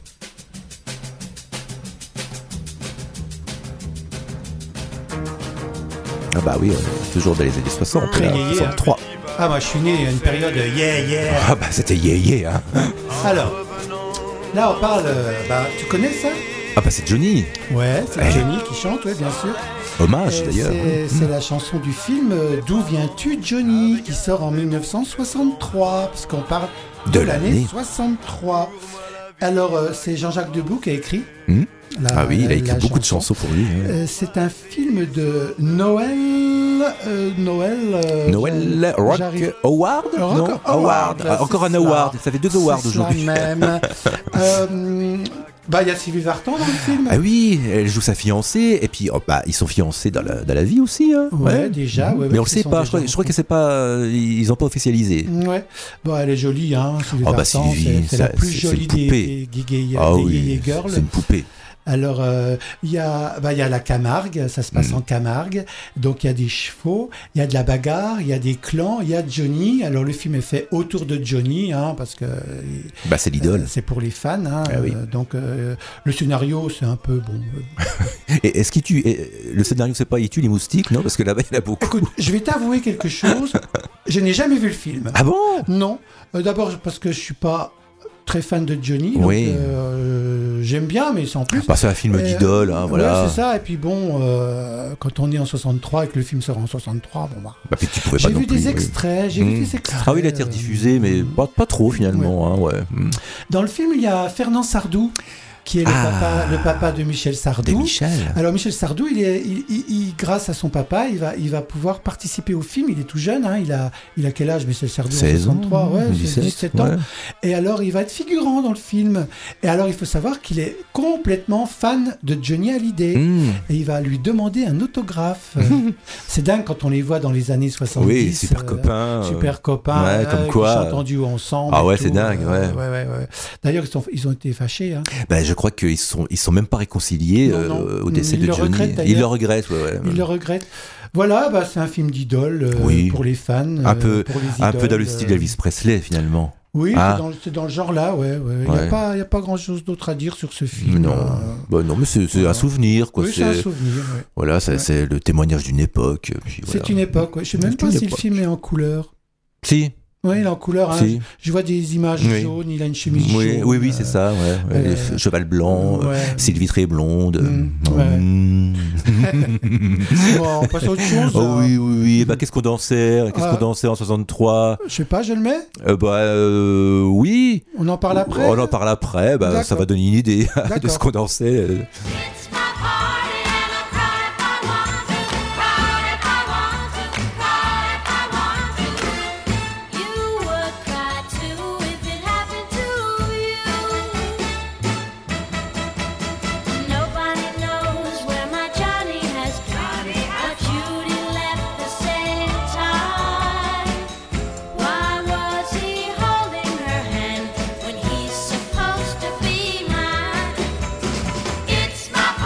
Ah bah oui, on est toujours dans les années soixante, Très là, yéyé, hein. soixante-trois. Ah, moi, je suis né à une période yeah, yeah. Ah bah c'était yéyé, hein. Alors, là, on parle... euh, bah, tu connais ça? Ah bah c'est Johnny. Ouais, c'est Eh. Johnny qui chante, ouais, bien sûr. Hommage Et d'ailleurs. c'est- C'est la chanson du film euh, D'où viens-tu Johnny qui sort en mille neuf cent soixante-trois, puisqu'on parle de, De l'année l'année. soixante-trois. Alors, euh, c'est Jean-Jacques Debout qui a écrit. Hmm. la- Ah oui, il a la- écrit la beaucoup de chanson. chansons pour lui. hein. Euh, c'est un film de Noël. euh, Noël. euh, Noël j'arrive- Rock j'arrive- Award Rock Non, Award, Award. c'est Ah, encore un ça. award. Ça fait deux awards C'est aujourd'hui. ça même. Euh, bah, il y a Sylvie Vartan dans le film. Ah oui, elle joue sa fiancée et puis oh, bah, ils sont fiancés dans la, dans la vie aussi. Hein. Ouais, déjà, ouais, Mais ouais, on le ils sait sont pas. déjà Je crois, je crois en que c'est pas. euh, ils ont pas officialisé. Ouais, bon, elle est jolie, hein. Sylvie Oh, bah, Vartan, Sylvie, c'est c'est la ça, plus c'est- c'est jolie une des, poupée. des, gay- gay- Ah des oui, gay girls. c'est une poupée. Alors, euh, il y a, bah, il y a la Camargue, ça se passe Mm. en Camargue. Donc, il y a des chevaux, il y a de la bagarre, il y a des clans, il y a Johnny. Alors, le film est fait autour de Johnny, hein, parce que euh, Bah c'est l'idole. c'est pour les fans. Hein, Ah oui. Euh, donc, euh, le scénario, c'est un peu bon. euh, Et est-ce qu'il tue et le scénario, c'est pas il tue les moustiques, non? Parce que là-bas il y en a beaucoup. Écoute, je vais t'avouer quelque chose. Je n'ai jamais vu le film. Ah bon? Non. Euh, D'abord parce que je suis pas très fan de Johnny. Donc, Oui. euh, j'aime bien, mais sans plus. Bah, c'est un film Euh, d'idole, hein, voilà. Ouais, c'est ça. Et puis bon, euh, quand on est en soixante-trois et que le film sort en soixante-trois, bon bah. Bah, puis tu pouvais pas J'ai non vu plus, des oui. extraits. J'ai vu Mm. des extraits. Ah oui, il a été euh, rediffusé, mais pas, pas trop finalement. Hein, ouais. Mm. Dans le film, il y a Fernand Sardou, qui est le, Ah. papa, le papa de Michel De Sardou. Michel. Alors Michel Sardou, il est, il, il- il- grâce à son papa, il va, il va pouvoir participer au film. Il est tout jeune, hein, il a, il a quel âge Michel Sardou? En seize ans, soixante-trois, ouais, c'est dix-sept, dix-sept ans. ouais. Et alors, il va être figurant dans le film. Et alors, il faut savoir qu'il est complètement fan de Johnny Hallyday. Mm. Et il va lui demander un autographe. Euh, c'est dingue quand on les voit dans les années soixante-dix. Oui, super euh, copains. euh, Super copains. ouais, comme qui quoi, chantent en duo ensemble. Ah et ouais, tout, c'est dingue, euh, ouais. ouais, ouais, ouais. D'ailleurs, ils, sont- ils ont été fâchés. Hein. Bah, je crois qu'ils sont, ils sont même pas réconciliés Non, euh, non. au décès Ils de le Johnny. regrettent, d'ailleurs. Ils le regrettent, ouais, ouais. Ils le regrettent. Voilà, bah, c'est un film d'idole euh, Oui. pour les fans. Un euh, peu, pour les un peu dans le idoles, style euh. d'Elvis Presley finalement. Oui, Ah. c'est dans, le- c'est dans le genre là, ouais. ouais. Il n'y Ouais. a pas, il y a pas grand-chose d'autre à dire sur ce film. Non, euh. bah, non, mais c'est c'est voilà. un souvenir, quoi. Oui, c'est un C'est- souvenir. ouais. Voilà, ça- Ouais. c'est le témoignage d'une époque. puis C'est voilà. une époque. Ouais. Je sais même C'est pas une si le époque. film est en couleur. Si, Oui, il est en couleur. Hein. Si. Je, je vois des images Oui. jaunes. Il a une chemise oui, jaune. oui, oui, euh, c'est ça. Ouais, ouais. euh, Les cheval blanc, euh, ouais. Sylvie très blonde. Mm, ouais. Mm. Bon, on passe à autre chose. Oh hein. oui, oui, oui. Bah, qu'est-ce qu'on dansait Qu'est-ce Ah. qu'on dansait en soixante-trois Je sais pas, je le mets. euh, Bah, euh, oui. On en parle après. On en parle après. Bah, ça D'accord. va donner une idée de D'accord. ce qu'on dansait. euh. It's my party and I'll cry if I want to, cry if I want to, cry if I want to. You would cry too if it happened to you. Nobody knows where my Johnny has gone, but Judy left the same time. Why was he holding her hand when he's supposed to be mine? It's my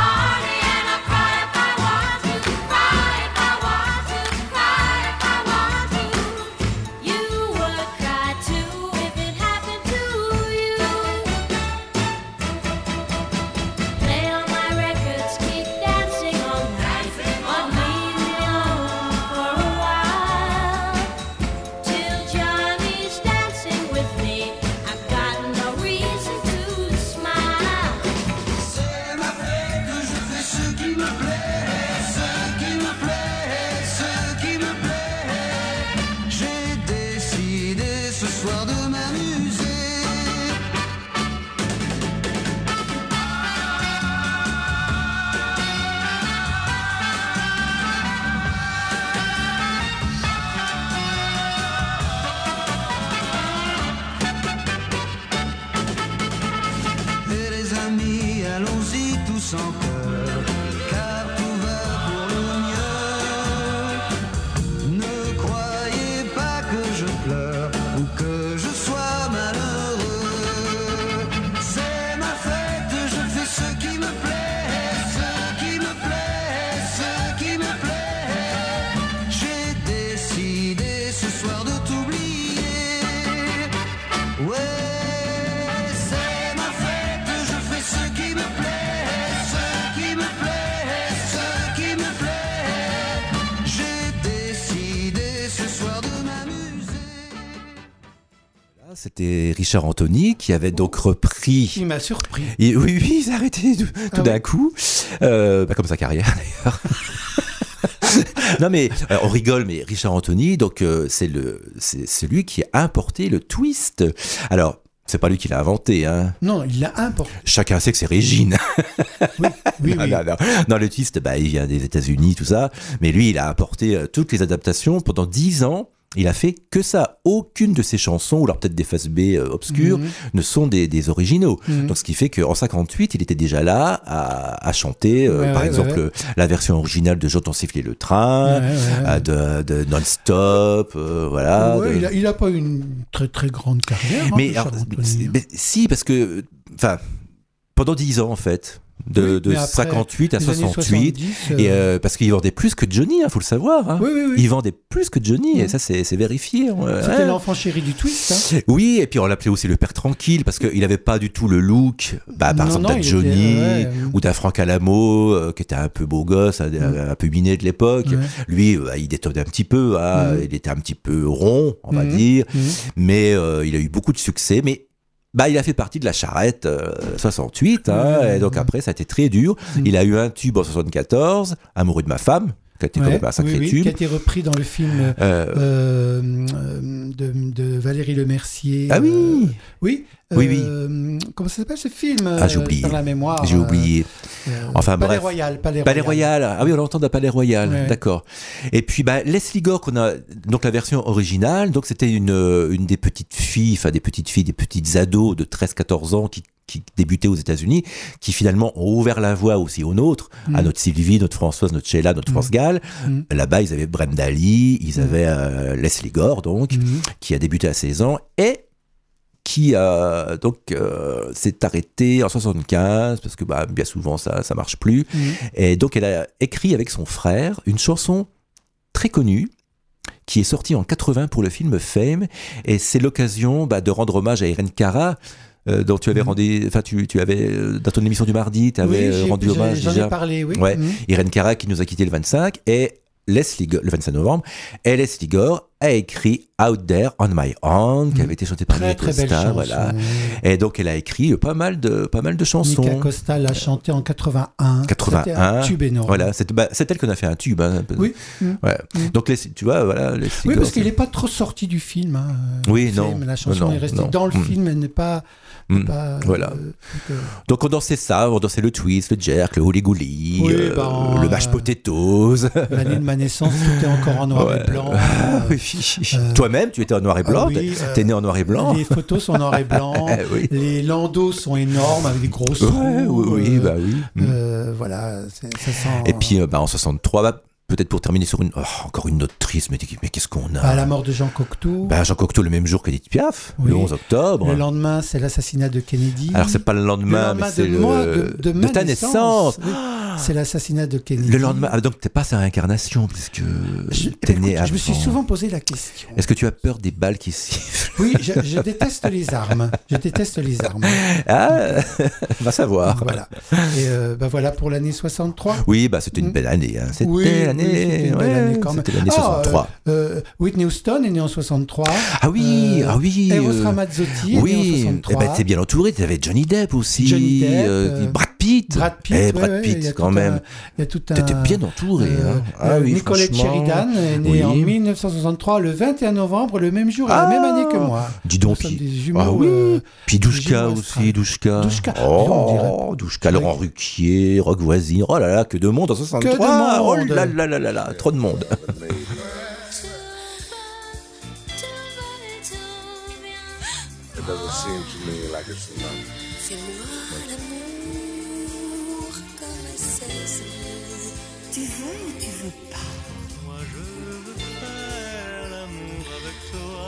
sans peur, car tout va pour le mieux. Ne croyez pas que je pleure ou que je sois malheureux. C'est ma fête, je fais ce qui me plaît, ce qui me plaît, ce qui me plaît. J'ai décidé ce soir de t'oublier. Ouais. C'était Richard Anthony qui avait donc repris. Il m'a surpris. Et, oui, oui, il s'est arrêté tout, tout Ah d'un oui. coup, euh, bah, comme sa carrière d'ailleurs. Non mais euh, on rigole, mais Richard Anthony, donc euh, c'est le, c'est celui qui a importé le twist. Alors. C'est pas lui qui l'a inventé, hein. Non, il l'a importé. Chacun sait que c'est Régine. Oui, oui, non, oui. non, non. Non, le twist, bah, il vient des États-Unis, tout ça. Mais lui, il a apporté euh, toutes les adaptations pendant dix ans. Il a fait que ça. Aucune de ses chansons, ou alors peut-être des faces B euh, obscures, Mhm. ne sont des, des originaux. Mhm. Donc, ce qui fait qu'en cinquante-huit, il était déjà là à, à chanter, euh, Ouais, par ouais, exemple, ouais, ouais. la version originale de J'entends siffler le train, Ouais, ouais, ouais. euh, de, de Non-Stop, euh, voilà. Ouais, de- il, a, il a pas une très très grande carrière. hein, mais, Richard alors, Anthony. mais si, parce que, enfin, pendant dix ans, en fait, de, Oui, de mais après, cinquante-huit à les années soixante-huit, soixante-dix, et euh, euh, parce qu'il vendait plus que Johnny, il faut le savoir. Hein. Oui, oui, oui. Il vendait plus que Johnny, et Mhm. ça, c'est c'est vérifié. ouais. C'était l'enfant chéri du twist. Hein. Oui, et puis on l'appelait aussi le père tranquille, parce qu'il n'avait pas du tout le look, bah, par Non, exemple, non, d'un il Johnny, était, ouais, ou d'un Franck Alamo, euh, qui était un peu beau gosse, un, un peu miné de l'époque. Ouais. Lui, euh, il détonnait un petit peu, hein, Mhm. il était un petit peu rond, on va Mhm. dire, Mhm. mais euh, il a eu beaucoup de succès, mais bah, il a fait partie de la charrette euh, soixante-huit, hein, Ouais, et donc ouais. après ça a été très dur. Mhm. Il a eu un tube en soixante-quatorze, Amoureux de ma femme, qui a été quand Ouais, même un sacré oui, oui, tube. qui a été repris dans le film Euh, euh, euh, de, de Valérie Lemercier. Ah oui. euh, oui. Oui, oui. euh, Comment ça s'appelle ce film Ah, j'ai euh, oublié. Dans la mémoire. J'ai euh, oublié. euh, Enfin, Palais bref. Royal. Palais, Palais Royal. Ah oui, on l'entend dans Palais Royal. Ouais. D'accord. Et puis, bah, Leslie Gore, qu'on a, donc la version originale, donc c'était une, euh, une des petites filles, enfin des petites filles, des petites ados de treize quatorze ans qui, qui débutaient aux États-Unis, qui finalement ont ouvert la voie aussi aux nôtres, à Mm. notre Sylvie, notre Françoise, notre Sheila, notre France Gall. Mm. Là-bas, ils avaient Brenda Lee, ils avaient euh, Leslie Gore, donc, Mhm. qui a débuté à seize ans, et qui a donc euh, s'est arrêtée en soixante-quinze parce que bah, bien souvent ça ça marche plus. Mhm. Et donc elle a écrit avec son frère une chanson très connue qui est sortie en quatre-vingts pour le film Fame, et c'est l'occasion bah, de rendre hommage à Irène Cara. Euh, dont tu avais Mhm. rendu, enfin tu, tu avais euh, dans ton émission du mardi, tu avais Oui, euh, j'ai- rendu j'ai- hommage J'en déjà. ai parlé, oui. Ouais. Mhm. Irène Cara qui nous a quitté le vingt-cinq, et Leslie Gore, le vingt-cinq novembre, et Leslie Gore a écrit Out There on My Own, qui avait été chanté par Très Nika très belle Costa, chanson. voilà. Et donc elle a écrit pas mal de pas mal de chansons. Nika Costa l'a chanté en quatre-vingt-un. quatre-vingt-un. C'était un tube énorme. Voilà, c'est bah, c'est elle qu'on a fait un tube. Hein, un peu. Oui. Mhm. Ouais. Mhm. Donc les, tu vois, voilà. Leslie Oui, Gore, parce qu'il c'est- n'est pas trop sorti du film. hein, Oui, le non. film. La chanson Non, est restée non. dans le Mm. film, elle n'est pas. Mm. pas, Voilà. euh, donc, euh, Donc on dansait ça, on dansait le twist, le jerk, le holy gouli, Oui, euh, bah, le mashed euh, potatoes. L'année de ma naissance, tout est encore en noir Ouais. et blanc. Ah, oui. euh, Toi-même, tu étais en noir et blanc. ah oui, t'es- euh, T'es né en noir et blanc. Les photos sont en noir et blanc. Eh oui. Les landaux sont énormes avec des grosses Ouais, roues. oui, oui, euh, bah oui. Mm. euh, voilà, c'est- ça sent. Et puis euh, bah, en soixante-trois, bah, peut-être pour terminer sur une, oh, encore une note triste, mais, mais qu'est-ce qu'on a à la mort de Jean Cocteau. bah, Jean Cocteau le même jour qu'Edith Piaf, Oui. le onze octobre. Le lendemain, c'est l'assassinat de Kennedy. Alors c'est pas le lendemain, Le lendemain mais c'est de le moi, de, de ma ta naissance. oui. C'est l'assassinat de Kennedy. Le lendemain. Ah, donc t'es pas sa réincarnation puisque Je, t'es né écoute, je me suis avant. souvent posé la question. Est-ce que tu as peur des balles qui sifflent? Oui, je, je déteste les armes. Je déteste les armes. Ah, va savoir. Voilà. Et euh, bah voilà pour l'année soixante-trois. Oui, bah c'était une Mm. belle année. Hein. C'était Oui, oui, l'année. c'était une belle ouais, année quand même. C'était l'année Ah, soixante-trois. euh, euh, Whitney Houston est née en soixante-trois. Ah oui, Euh, ah oui. Eros euh, Ramazzotti est né en oui, eh soixante-trois. ben, t'es bien entouré. T'avais Johnny Depp aussi. Johnny Depp, euh, euh, Brad Pitt. Brad Pitt, Eh, ouais, Brad ouais, Pitt, il y a quand tout même. un- Il y a tout un. T'étais bien entouré. Euh, hein. Ah euh, oui, Nicolette franchement. Sheridan est née Oui. en mille neuf cent soixante-trois, le vingt et un novembre, le même jour et la Ah, même année que moi. Dis donc, Nous sommes puis- des jumeaux. ah oui. euh, Puis Douchka jumeaux aussi, astrales. Douchka. Douchka. On dirait- Oh, Douchka, Laurent Ruquier, Rock Voisine. Oh là là, que de monde en soixante-trois. Oh monde. là là là là là, trop de monde. It doesn't seem to me like it's enough. Fais-moi l'amour ou tu veux pas? Moi je veux faire l'amour avec toi.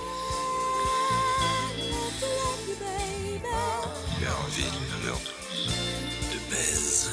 J'ai envie d'une heure de baise.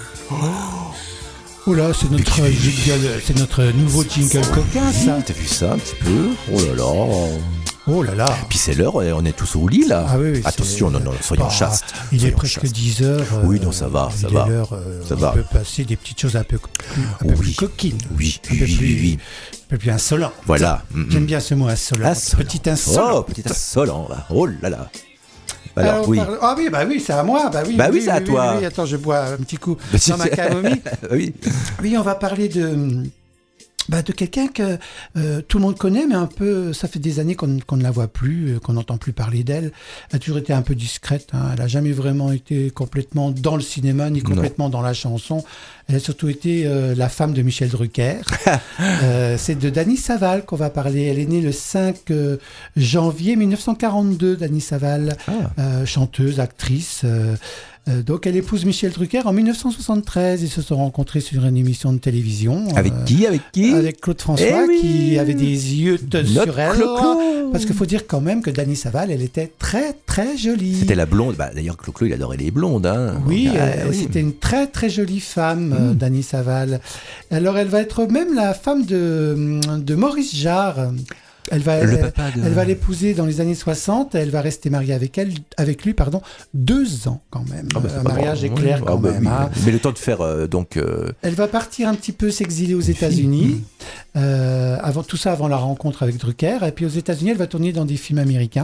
Oh là, c'est notre jingle, c'est notre nouveau jingle coquin, ça. T'as vu ça un petit peu? Oh là là. Oh là là. Puis c'est l'heure, on est tous au lit là. Ah oui, oui, attention, c'est- non, non, soyons Bah, chastes. Il est soyons presque chastes. dix heures. euh, Oui, non, ça va, ça il va. est l'heure, euh, Ça on va. peut passer des petites choses un peu, plus, un peu Oui. plus coquines. Oui, un peu oui, plus, oui, oui. un peu plus insolent. Voilà. Mm, J'aime mm. bien ce mot insolent. Insolent. Petit insolent. Oh, petit insolent là. Oh là là. Alors, Alors, oui. par- Ah oui, bah oui, c'est à moi. Bah oui, Bah oui, oui, c'est à oui, toi. oui, oui. Attends, je bois un petit coup Bah, dans ma c'est- camomille. Oui. Oui, on va parler de, bah, de quelqu'un que euh, tout le monde connaît, mais un peu, ça fait des années qu'on qu'on ne la voit plus, euh, qu'on n'entend plus parler d'elle. Elle a toujours été un peu discrète. Hein. Elle n'a jamais vraiment été complètement dans le cinéma, ni complètement dans la chanson. Elle a surtout été euh, la femme de Michel Drucker. euh, C'est de Dany Saval qu'on va parler. Elle est née le cinq euh, janvier mille neuf cent quarante-deux, Dany Saval, Ah. euh, chanteuse, actrice. euh, euh, donc elle épouse Michel Drucker en mille neuf cent soixante-treize. Ils se sont rencontrés sur une émission de télévision. Avec euh, qui? Avec qui? Avec Claude François, Eh oui. qui avait des yeux de- Notre sur elle. Clo-Clo. Parce qu'il faut dire quand même que Dany Saval, elle était très très jolie. C'était la blonde. Bah, d'ailleurs, Clo-Clo, il adorait les blondes. Hein. Oui, Donc, ah, euh, oui. c'était une très très jolie femme, euh, Dany Saval. Alors elle va être même la femme de, de Maurice Jarre. Elle va, Le elle, papa de- elle va l'épouser dans les années soixante. Elle va rester mariée avec elle, avec lui, pardon, deux ans quand même. Ah bah, c'est un pas mariage bon. éclair Oui. quand Ah bah même. oui. hein. Mais le temps de faire euh, donc. euh, Elle va partir un petit peu s'exiler aux États-Unis. Euh, avant tout ça, avant la rencontre avec Drucker. Et puis aux États-Unis, elle va tourner dans des films américains.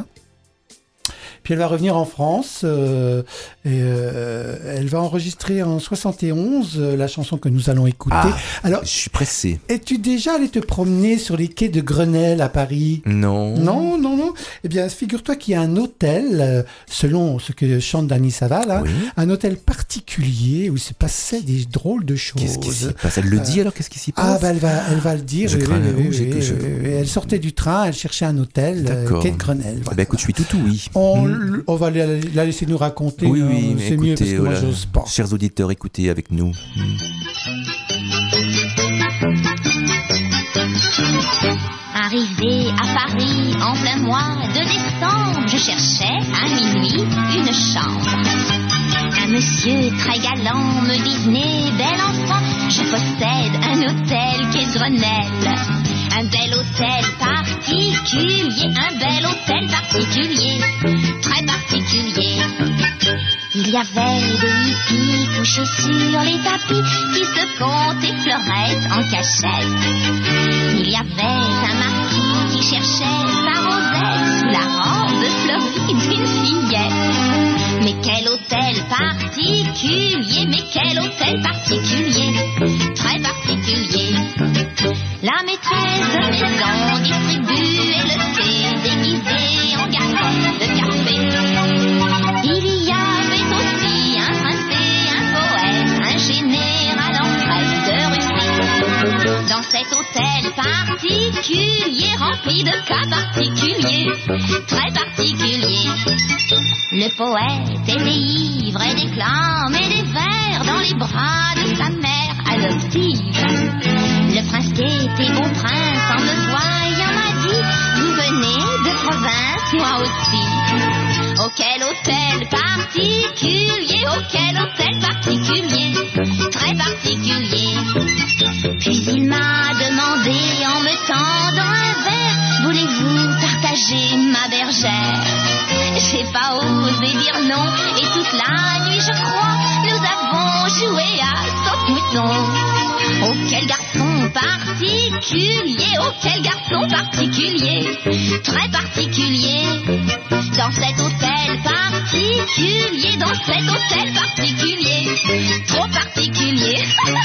Puis elle va revenir en France euh, et euh, elle va enregistrer en soixante et onze euh, la chanson que nous allons écouter. Ah, Alors, je suis pressé. es-tu déjà allé te promener sur les quais de Grenelle à Paris? Non. Non, non, non. Eh bien, figure-toi qu'il y a un hôtel, euh, selon ce que chante Dany Saval, hein, Oui. un hôtel particulier où il se passait des drôles de choses. Qu'est-ce qui s'y passe? Elle le dit alors? Qu'est-ce qui s'y passe? Ah, bah elle va, elle va le dire. Je oui, crains oui, le oui, rouge et oui, que je- oui, oui. Elle sortait du train, elle cherchait un hôtel, euh, D'accord. quai de Grenelle. Eh voilà. ben, écoute, je suis tout oui. On, Hmm. l- on va la, la laisser nous raconter. Oui, hein, oui, mais c'est mieux parce écoutez, que moi, voilà. j'ose pas. Chers auditeurs, écoutez avec nous. Hmm. Arrivé à Paris en plein mois de décembre, je cherchais à minuit une chambre. Un monsieur très galant me dit venez, bel enfant, je possède un hôtel quai de Grenelle. Un bel hôtel particulier, un bel hôtel particulier, très particulier. Il y avait des hippies couchés sur les tapis qui se comptaient fleurettes en cachette. Il y avait un marquis qui cherchait sa rosette sous la robe fleurie d'une fillette. Mais quel hôtel particulier, mais quel hôtel particulier, très particulier. La maîtresse de maison distribuait le thé déguisé en garçon de café. Il y avait aussi un prince, un poète, un général en crête de Russie. Dans cet hôtel particulier, rempli de cas particuliers, très particuliers. Le poète était ivre et déclamait des vers dans les bras de sa mère adoptive. Le prince qui était bon prince en me voyant m'a dit vous venez de province, moi aussi. Auquel hôtel particulier, auquel hôtel particulier, très particulier. Puis il m'a demandé en me tendant un verre, voulez-vous partager ma bergère? J'ai pas osé dire non et toute la nuit je crois nous avons joué à saute-mouton. Oh quel garçon particulier, oh quel garçon particulier, très particulier. Dans cet hôtel particulier, dans cet hôtel particulier, trop particulier.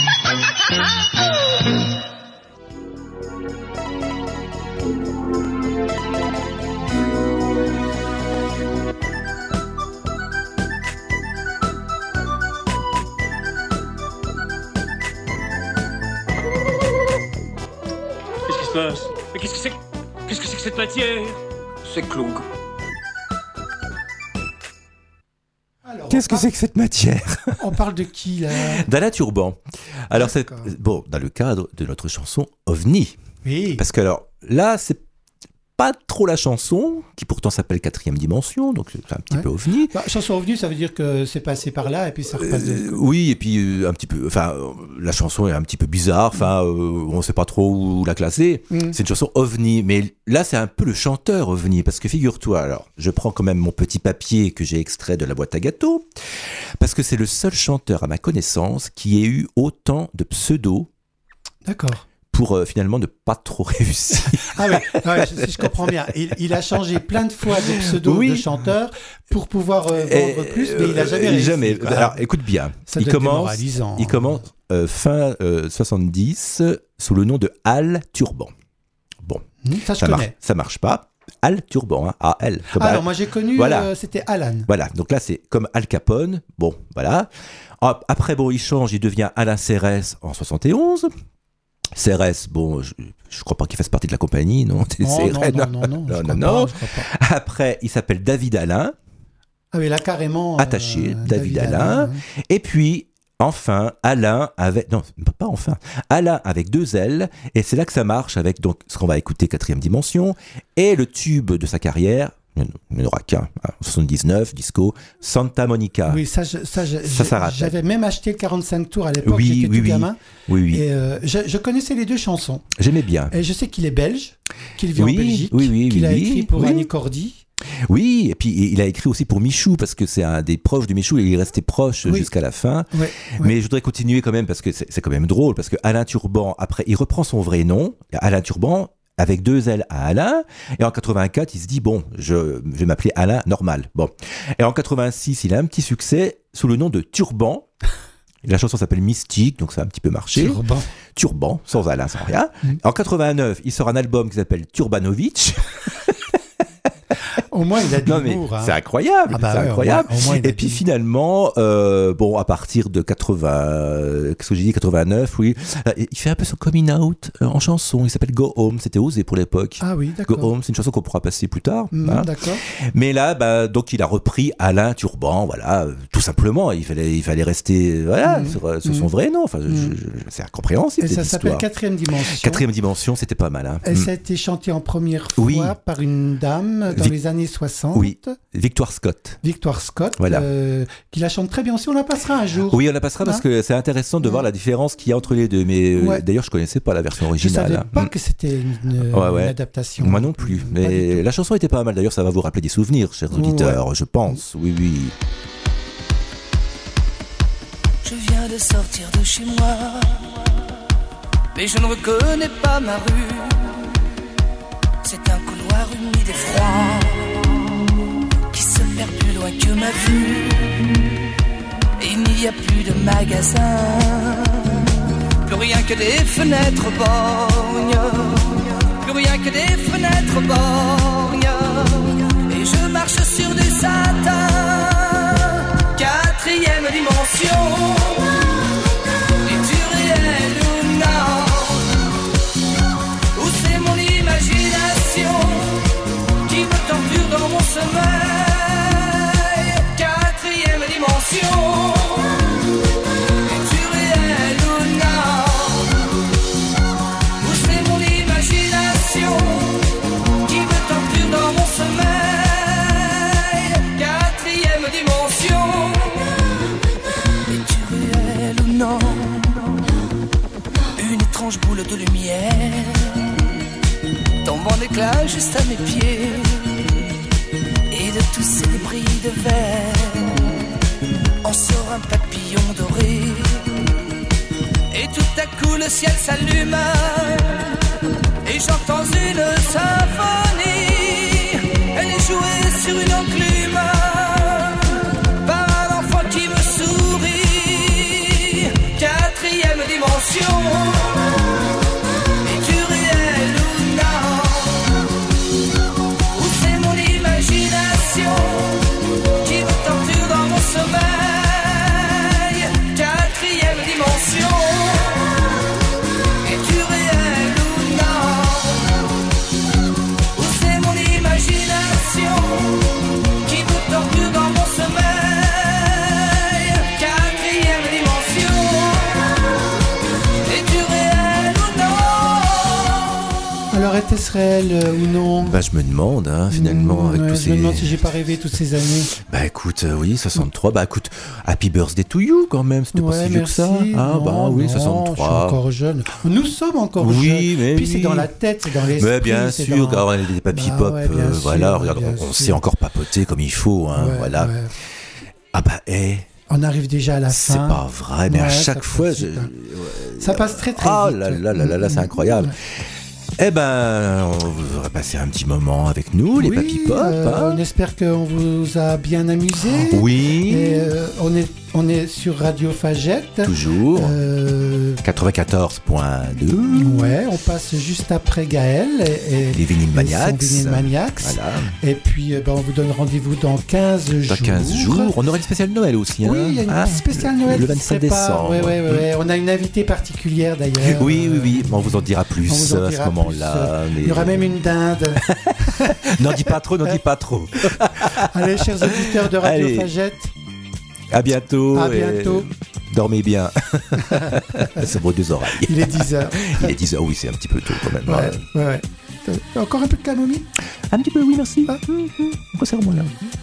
Qu'est-ce qui se passe? Mais qu'est-ce que c'est? Qu'est-ce que c'est que cette matière? C'est Cloug. Qu'est-ce que c'est que cette matière? On parle de qui là? D'Alain Turban. Alors, c'est, D'accord. bon, dans le cadre de notre chanson OVNI. Oui. Parce que, alors, là, c'est pas trop la chanson, qui pourtant s'appelle Quatrième Dimension, donc c'est un petit Ouais. peu OVNI. Bah, chanson revenue, ça veut dire que c'est passé par là et puis ça repasse. de- Euh, oui, et puis euh, un petit peu. Enfin, euh, la chanson est un petit peu bizarre. Enfin, euh, on ne sait pas trop où la classer. Mm. C'est une chanson OVNI, mais là, c'est un peu le chanteur OVNI, parce que figure-toi. Alors, je prends quand même mon petit papier que j'ai extrait de la boîte à gâteaux, parce que c'est le seul chanteur à ma connaissance qui ait eu autant de pseudos D'accord. pour euh, finalement ne pas trop réussir. Ah oui, ouais, je- si je comprends bien. Il, il a changé plein de fois de pseudo Oui. de chanteur pour pouvoir euh, Et, vendre plus, mais il a jamais euh, réussi. Jamais. quoi. Alors, écoute bien. Ça il doit être commence. démoralisant. Il commence euh, fin euh, soixante-dix euh, sous le nom de Al Turban. Bon, Hmm, ça je ça marche, connais. ça marche pas. Al Turban, hein, A L. Comme Ah Al- non, moi j'ai connu, Voilà. euh, c'était Alan. Voilà, donc là c'est comme Al Capone. Bon, voilà. Hop, après, bon, il change, il devient Alain Cérès en soixante et onze. Cérès, bon, je, je crois pas qu'il fasse partie de la compagnie, non? Oh, non, Cérès, non, non, non, je non, crois non, pas, non. je crois pas. Après, il s'appelle David Alain, Ah oui, là carrément. attaché, euh, David, Alain. Et puis, enfin, Alain avec... Non, pas enfin. Alain avec deux L. Et c'est là que ça marche avec donc, ce qu'on va écouter, Quatrième Dimension. Et le tube de sa carrière, il n'y en aura qu'un, hein, soixante-dix-neuf, disco, Santa Monica. Oui, ça, je- ça, je- Ça, ça je- rappelle. j'avais même acheté le quarante-cinq tours à l'époque, Oui, j'étais oui, tout oui. gamin. Oui, oui. Et euh, je, je connaissais les deux chansons. J'aimais bien. Et je sais qu'il est belge, qu'il vit Oui, en Belgique, oui, oui, qu'il oui, a oui, écrit pour oui. Annie Cordy. Oui, et puis il a écrit aussi pour Michou, parce que c'est un des proches de Michou, et il est resté proche Oui. jusqu'à la fin. Ouais, ouais. Mais je voudrais continuer quand même, parce que c'est c'est quand même drôle, parce que Alain Turban, après, il reprend son vrai nom, Alain Turban, avec deux L à Alain, et en quatre-vingt-quatre, il se dit, bon, je, je vais m'appeler Alain normal. Bon. Et en quatre-vingt-six, il a un petit succès sous le nom de Turban. La chanson s'appelle Mystique, donc ça a un petit peu marché. Turban. Turban, sans Alain, sans rien. En quatre-vingt-neuf, il sort un album qui s'appelle Turbanovic. Au moins, il a de Non mais l'humour. hein. c'est incroyable, Ah bah c'est ouais, au incroyable. moins- au moins, il a Et puis dit- finalement, euh, bon, à partir de quatre-vingts, qu'est-ce que j'ai dit, quatre-vingt-neuf, oui, euh, il fait un peu son coming out euh, en chanson. Il s'appelle Go Home, c'était osé pour l'époque. Ah oui, Go d'accord. Home, c'est une chanson qu'on pourra passer plus tard. Hmm, hein. D'accord. Mais là, bah, donc il a repris Alain Turban, voilà, euh, tout simplement. Il fallait, il fallait rester, euh, voilà, Mhm. sur, euh, sur Mhm. son vrai nom. Enfin, je- Mhm. je- c'est incompréhensible Et cette ça s'appelle histoire. Quatrième Dimension. Quatrième Dimension, c'était pas mal. Hein. Et Mm. ça a été chanté en première fois Oui. par une dame dans Vic- les années soixante. Oui, Victoire Scott. Victoire Scott, Voilà. euh, qui la chante très bien aussi. On la passera un jour. Oui, on la passera parce Hein que c'est intéressant de Mm. voir la différence qu'il y a entre les deux. Mais euh, Ouais. d'ailleurs, je connaissais pas la version Je originale. savais hein. pas Mm. que c'était une, Ouais, ouais. une adaptation. Moi non plus. Pas du Mais tout. la chanson était pas mal. D'ailleurs, ça va vous rappeler des souvenirs, chers Ouais. auditeurs, je pense. Oui, oui. Je viens de sortir de chez moi, mais je ne reconnais pas ma rue. C'est un couloir humide et froid qui se perd plus loin que ma vue. Et il n'y a plus de magasins, plus rien que des fenêtres borgnes, plus rien que des fenêtres borgnes. Et je marche sur du satin, quatrième dimension. Es-tu réel ou non? Ou c'est mon imagination qui me torture dans mon sommeil? Quatrième dimension. Es-tu réel ou non? Ou c'est mon imagination qui me torture dans mon sommeil? Quatrième dimension. Es-tu réel ou non? Une étrange boule de lumière tombe en éclats juste à mes pieds. Et de tous ces débris de verre en sort un papillon doré. Et tout à coup le ciel s'allume et j'entends une symphonie. Elle est jouée sur une enclume par un enfant qui me sourit. Quatrième dimension. Es-tu réel ou non? Ou c'est mon imagination qui me torture dans mon sommeil? Quatrième dimension. Es-tu réel ou non? Ou c'est mon imagination qui me torture dans mon sommeil? passerelle euh, ou non? Bah, je me demande, hein, finalement, Mmh, avec ouais, tous je ces... me demande si j'ai pas rêvé toutes ces années. Bah écoute, euh, oui, soixante-trois, bah écoute, Happy Birthday to you quand même, c'était pas Ouais, si vieux merci. que ça. Ah Non, bah oui, non, soixante-trois. Je suis encore jeune. Nous sommes encore jeunes. Oui, mais Puis oui. c'est dans la tête, c'est dans l'esprit. Mais bien c'est sûr, dans- car on est des papy Bah pop, ouais, bien euh, sûr, voilà, regarde, bien on, on sûr. sait encore papoter comme il faut, hein, Ouais, voilà. ouais. Ah bah, eh, On arrive déjà à la c'est fin. pas vrai, mais à Ouais, chaque ça fois, passe je... vite, hein. Ça passe très très Oh vite. là là là là là, c'est incroyable. Eh ben, on vous aurez passé un petit moment avec nous, les Oui, papy pop. euh, hein. on espère qu'on vous a bien amusé. Oui. Et, euh, on, est, on est sur Radio Fagette. Toujours. Euh, quatre-vingt-quatorze point deux. ouais, on passe juste après Gaël. Et, et- Les Vinyl et son Maniacs. Vinyl Maniacs. Voilà. Et puis, euh, ben, on vous donne rendez-vous dans quinze jours. Dans quinze jours. On aura une spéciale Noël aussi. Oui, hein. il y a une Ah, spéciale Noël Le qui vingt-sept se prépare. décembre. Ouais, ouais, ouais, ouais. On a une invitée particulière d'ailleurs. Oui, oui, oui. On vous en dira plus On vous en à ce dira moment-là. plus. mais- Il y aura même une dinde. N'en dis pas trop, n'en dis pas trop. Allez, chers auditeurs de Radio Allez. Fagette. À bientôt. À et bientôt. Dormez bien. C'est vos deux oreilles. Il est dix heures. Il est dix heures, oui, c'est un petit peu tôt quand même. Ouais, ouais, ouais. Encore un peu de camomille? Un petit peu, oui, merci. Encore ça, moi là.